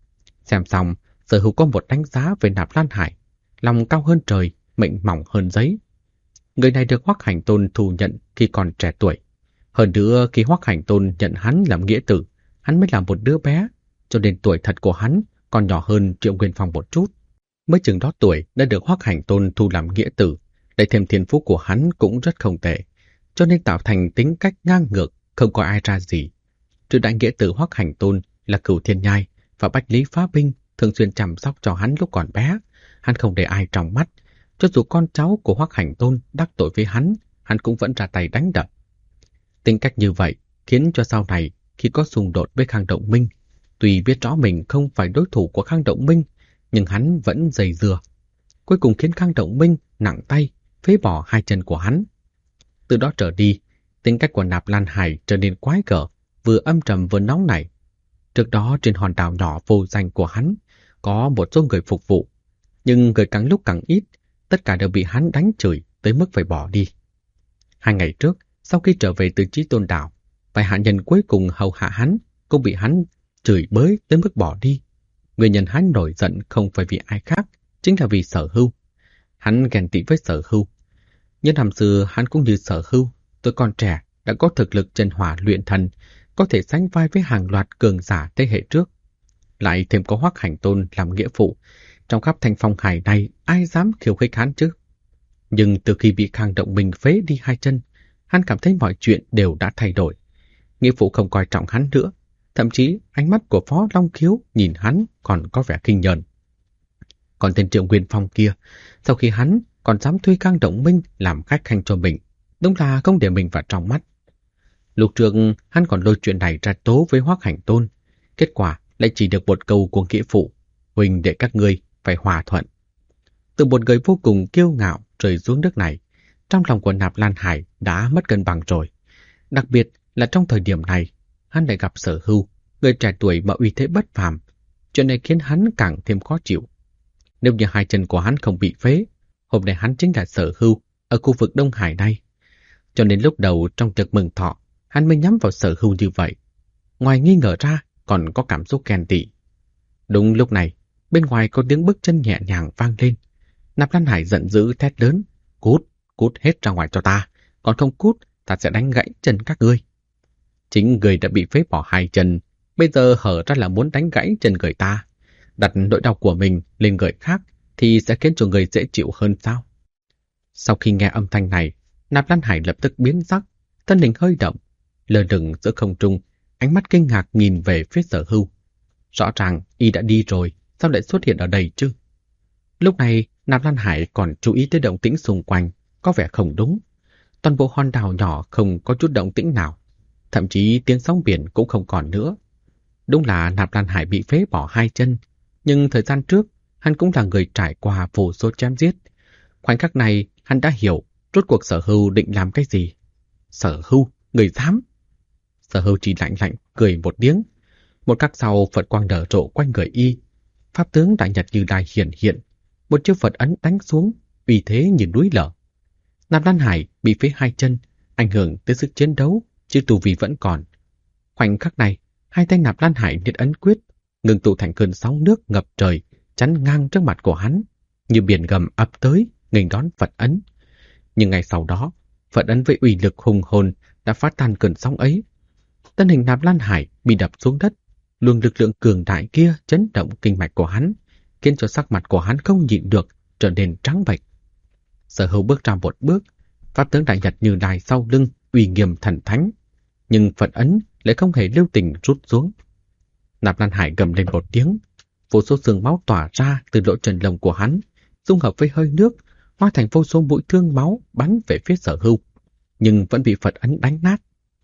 Xem xong, Sở Hưu có một đánh giá về Nạp Lan Hải, lòng cao hơn trời, mệnh mỏng hơn giấy. Người này được Hoắc Hành Tôn thu nhận khi còn trẻ tuổi. Hơn nữa, khi Hoắc Hành Tôn nhận hắn làm nghĩa tử, hắn mới là một đứa bé, cho nên tuổi thật của hắn còn nhỏ hơn Triệu Nguyên Phong một chút. Mới chừng đó tuổi đã được Hoắc Hành Tôn thu làm nghĩa tử, lại thêm thiên phú của hắn cũng rất không tệ, cho nên tạo thành tính cách ngang ngược, không có ai ra gì. Trừ đại nghĩa tử Hoắc Hành Tôn là Cửu Thiên Nhai và Bách Lý Phá Binh thường xuyên chăm sóc cho hắn lúc còn bé, hắn không để ai trong mắt. Cho dù con cháu của Hoắc Hành Tôn đắc tội với hắn cũng vẫn ra tay đánh đập. Tính cách như vậy khiến cho sau này khi có xung đột với Khang Động Minh, tuy biết rõ mình không phải đối thủ của Khang Động Minh, nhưng hắn vẫn dày dưa. Cuối cùng khiến Khang Động Minh nặng tay, phế bỏ hai chân của hắn. Từ đó trở đi, tính cách của Nạp Lan Hải trở nên quái gở, vừa âm trầm vừa nóng nảy. Trước đó trên hòn đảo nhỏ vô danh của hắn có một số người phục vụ, nhưng người càng lúc càng ít, tất cả đều bị hắn đánh chửi tới mức phải bỏ đi. 2 ngày trước, sau khi trở về từ Chí Tôn đảo, vài hạ nhân cuối cùng hầu hạ hắn cũng bị hắn chửi bới tới mức bỏ đi. Nguyên nhân hắn nổi giận không phải vì ai khác, chính là vì Sở Hưu. Hắn ghen tị với Sở Hưu. Nhưng năm xưa hắn cũng như Sở Hưu, tôi còn trẻ đã có thực lực chân hỏa luyện thần, có thể sánh vai với hàng loạt cường giả thế hệ trước. Lại thêm có Hoắc Hành Tôn làm nghĩa phụ, trong khắp Thanh Phong Hải này ai dám khiêu khích hắn chứ? Nhưng từ khi bị Khang Động Minh phế đi hai chân, hắn cảm thấy mọi chuyện đều đã thay đổi. Nghĩa phụ không coi trọng hắn nữa, thậm chí ánh mắt của Phó Long Khiếu nhìn hắn còn có vẻ khinh nhờn. Còn tên Triệu Nguyên Phong kia, sau khi hắn còn dám thuê Khang Động Minh làm khách khanh cho mình, đúng là không để mình vào trong mắt. Lúc trước hắn còn lôi chuyện này ra tố với Hoắc Hành Tôn, kết quả lại chỉ được một câu của nghĩa phụ, huynh đệ các ngươi phải hòa thuận. Từ một người vô cùng kiêu ngạo rơi xuống nước này, trong lòng của Nạp Lan Hải đã mất cân bằng rồi. Đặc biệt là trong thời điểm này, hắn lại gặp Sở Hưu, người trẻ tuổi mà uy thế bất phàm, chuyện này khiến hắn càng thêm khó chịu. Nếu như hai chân của hắn không bị phế, hôm nay hắn chính là Sở Hưu ở khu vực Đông Hải này. Cho nên lúc đầu trong tiệc mừng thọ, hắn mới nhắm vào Sở Hưu như vậy. Ngoài nghi ngờ ra, còn có cảm xúc ghen tị. Đúng lúc này, bên ngoài có tiếng bước chân nhẹ nhàng vang lên. Nạp Lan Hải giận dữ thét lớn, cút, cút hết ra ngoài cho ta, còn không cút, ta sẽ đánh gãy chân các ngươi. Chính người đã bị phế bỏ hai chân, bây giờ hở ra là muốn đánh gãy chân người ta. đặt nỗi đau của mình lên người khác thì sẽ khiến cho người dễ chịu hơn sao? Sau khi nghe âm thanh này, Nạp Lan Hải lập tức biến sắc, thân hình hơi động, lơ lửng giữa không trung, ánh mắt kinh ngạc nhìn về phía Sở Hưu. Rõ ràng y đã đi rồi, sao lại xuất hiện ở đây chứ? Lúc này, Nạp Lan Hải còn chú ý tới động tĩnh xung quanh, có vẻ không đúng. Toàn bộ hòn đảo nhỏ không có chút động tĩnh nào, thậm chí tiếng sóng biển cũng không còn nữa. Đúng là Nạp Lan Hải bị phế bỏ hai chân, nhưng thời gian trước, hắn cũng là người trải qua vô số chém giết. Khoảnh khắc này, hắn đã hiểu rốt cuộc Sở Hưu định làm cái gì. Sở Hưu, người dám! Sở Hưu chỉ lạnh lạnh, cười một tiếng. Một khắc sau, Phật quang nở rộ quanh người y. Pháp tướng Đại Nhật Như Lai hiển hiện, một chiêu Phật ấn đánh xuống, uy thế như núi lở. Nạp Lan Hải bị phế hai chân, ảnh hưởng tới sức chiến đấu, chứ tu vi vẫn còn. Khoảnh khắc này, hai tay Nạp Lan Hải niết ấn quyết, ngừng tụ thành cơn sóng nước ngập trời, chắn ngang trước mặt của hắn, như biển gầm ập tới, nghênh đón Phật ấn. Nhưng ngày sau đó, Phật ấn với uy lực hùng hồn đã phá tan cơn sóng ấy. Thân hình Nạp Lan Hải bị đập xuống đất, luồng lực lượng cường đại kia chấn động kinh mạch của hắn, khiến cho sắc mặt của hắn không nhịn được, trở nên trắng bệch. Sở Hưu bước ra một bước, pháp tướng Đại Nhật Như Lai sau lưng uy nghiêm thần thánh, nhưng Phật ấn lại không hề lưu tình rút xuống. Nạp Lan Hải gầm lên một tiếng, vô số xương máu tỏa ra từ lỗ chân lông của hắn, dung hợp với hơi nước, hóa thành vô số mũi thương máu bắn về phía Sở Hưu, nhưng vẫn bị Phật ấn đánh nát.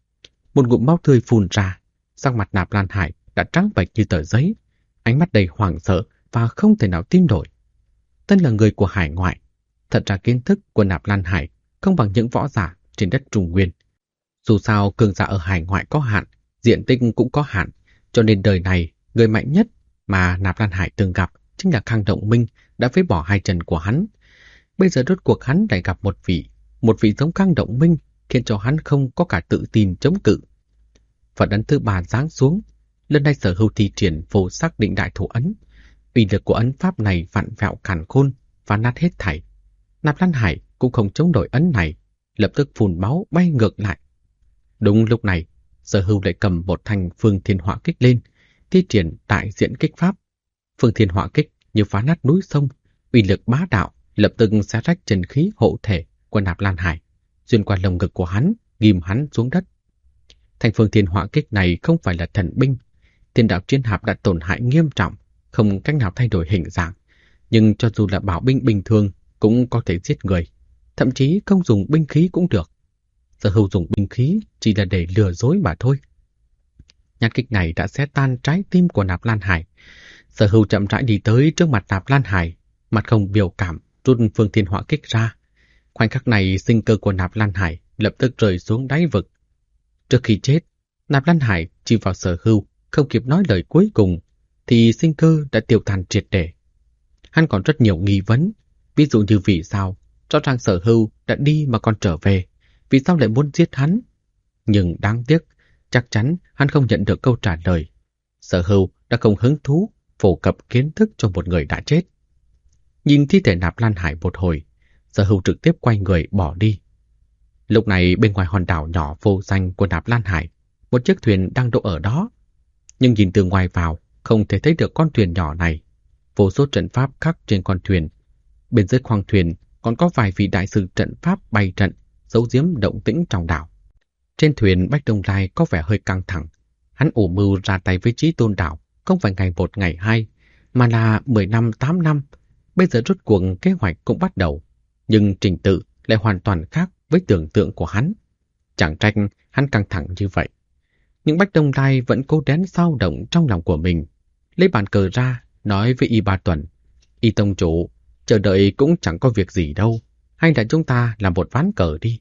Một ngụm máu tươi phun ra, sắc mặt Nạp Lan Hải đã trắng bệch như tờ giấy, ánh mắt đầy hoảng sợ và không thể nào tin nổi. Tên là người của hải ngoại, thật ra kiến thức của Nạp Lan Hải không bằng những võ giả trên đất Trung Nguyên. Dù sao cường giả ở hải ngoại có hạn, diện tích cũng có hạn, cho nên đời này người mạnh nhất mà Nạp Lan Hải từng gặp chính là Khang Động Minh đã phế bỏ hai chân của hắn. Bây giờ rốt cuộc hắn lại gặp một vị giống Khang Động Minh, khiến cho hắn không có cả tự tin chống cự. Phật ấn thứ ba giáng xuống, lần này Sở Hưu thi triển vô sắc định đại thủ ấn. Uy lực của ấn pháp này vặn vẹo càn khôn và nát hết thảy. Nạp Lan Hải cũng không chống nổi ấn này, lập tức phun máu bay ngược lại. Đúng lúc này, Sở Hưu lại cầm một thanh Phương Thiên Hỏa Kích lên, thi triển đại diện kích pháp. Phương Thiên Hỏa Kích như phá nát núi sông, uy lực bá đạo, lập tức xé rách chân khí hộ thể của Nạp Lan Hải, xuyên qua lồng ngực của hắn, ghim hắn xuống đất. Thanh Phương Thiên Hỏa Kích này không phải là thần binh, Thiên Đạo Chiến Hạp đã tổn hại nghiêm trọng, không cách nào thay đổi hình dạng, nhưng cho dù là bảo binh bình thường cũng có thể giết người, thậm chí không dùng binh khí cũng được. Sở Hưu dùng binh khí chỉ là để lừa dối mà thôi. Nhát kích này đã xé tan trái tim của Nạp Lan Hải. Sở Hưu chậm rãi đi tới trước mặt Nạp Lan Hải, mặt không biểu cảm, rút Phương Thiên Hỏa Kích ra. Khoảnh khắc này, sinh cơ của Nạp Lan Hải lập tức rơi xuống đáy vực. Trước khi chết, Nạp Lan Hải chỉ vào Sở Hưu, không kịp nói lời cuối cùng, thì sinh cơ đã tiêu tan triệt để. Hắn còn rất nhiều nghi vấn, ví dụ như vì sao rõ ràng Sở Hưu đã đi mà còn trở về, vì sao lại muốn giết hắn? Nhưng đáng tiếc, chắc chắn hắn không nhận được câu trả lời. Sở Hưu đã không hứng thú phổ cập kiến thức cho một người đã chết. Nhìn thi thể Nạp Lan Hải một hồi, Sở Hưu trực tiếp quay người bỏ đi. Lúc này bên ngoài hòn đảo nhỏ vô danh của Nạp Lan Hải, một chiếc thuyền đang đỗ ở đó. Nhưng nhìn từ ngoài vào, không thể thấy được con thuyền nhỏ này. Vô số trận pháp khắc trên con thuyền. Bên dưới khoang thuyền còn có vài vị đại sư trận pháp bày trận, giấu giếm động tĩnh trong đảo. Trên thuyền Bách Đông Lai có vẻ hơi căng thẳng. Hắn ủ mưu ra tay với Chí Tôn đảo, không phải ngày một ngày hai, mà là 10 năm 8 năm. Bây giờ rốt cuộc kế hoạch cũng bắt đầu, nhưng trình tự lại hoàn toàn khác với tưởng tượng của hắn. Chẳng trách hắn căng thẳng như vậy. Nhưng Bách Đông Lai vẫn cố nén dao động trong lòng của mình, lấy bàn cờ ra, nói với Y Ba Tuần: Y tông chủ, chờ đợi cũng chẳng có việc gì đâu, hay là chúng ta làm một ván cờ đi.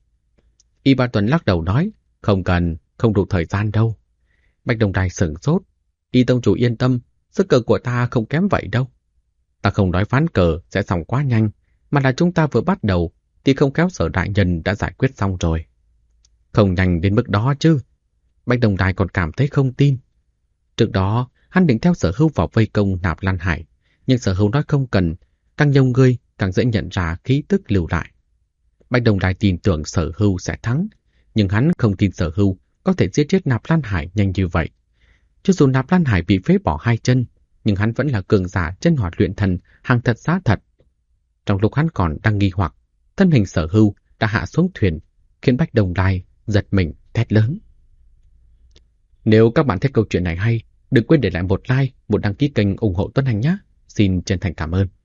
Y Ba Tuần lắc đầu nói: không cần, không đủ thời gian đâu. Bách Đông Lai sửng sốt: Y tông chủ yên tâm, sức cờ của ta không kém vậy đâu. Ta không nói ván cờ sẽ xong quá nhanh, mà là chúng ta vừa bắt đầu thì không khéo Sở đại nhân đã giải quyết xong rồi. Không nhanh đến mức đó chứ. Bách Đông Lai còn cảm thấy không tin. Trước đó, hắn định theo Sở Hưu vào vây công Nạp Lan Hải, nhưng Sở Hưu nói không cần, càng nhiều người càng dễ nhận ra khí tức lưu lại. Bách Đông Lai tin tưởng Sở Hưu sẽ thắng, nhưng hắn không tin Sở Hưu có thể giết chết Nạp Lan Hải nhanh như vậy. Cho dù Nạp Lan Hải bị phế bỏ hai chân, nhưng hắn vẫn là cường giả chân hỏa luyện thần, hàng thật giá thật. Trong lúc hắn còn đang nghi hoặc, thân hình Sở Hưu đã hạ xuống thuyền, khiến Bách Đồng Lai giật mình thét lớn. Nếu các bạn thích câu chuyện này hay, đừng quên để lại một like, một đăng ký kênh ủng hộ Tuấn Anh nhé. Xin chân thành cảm ơn.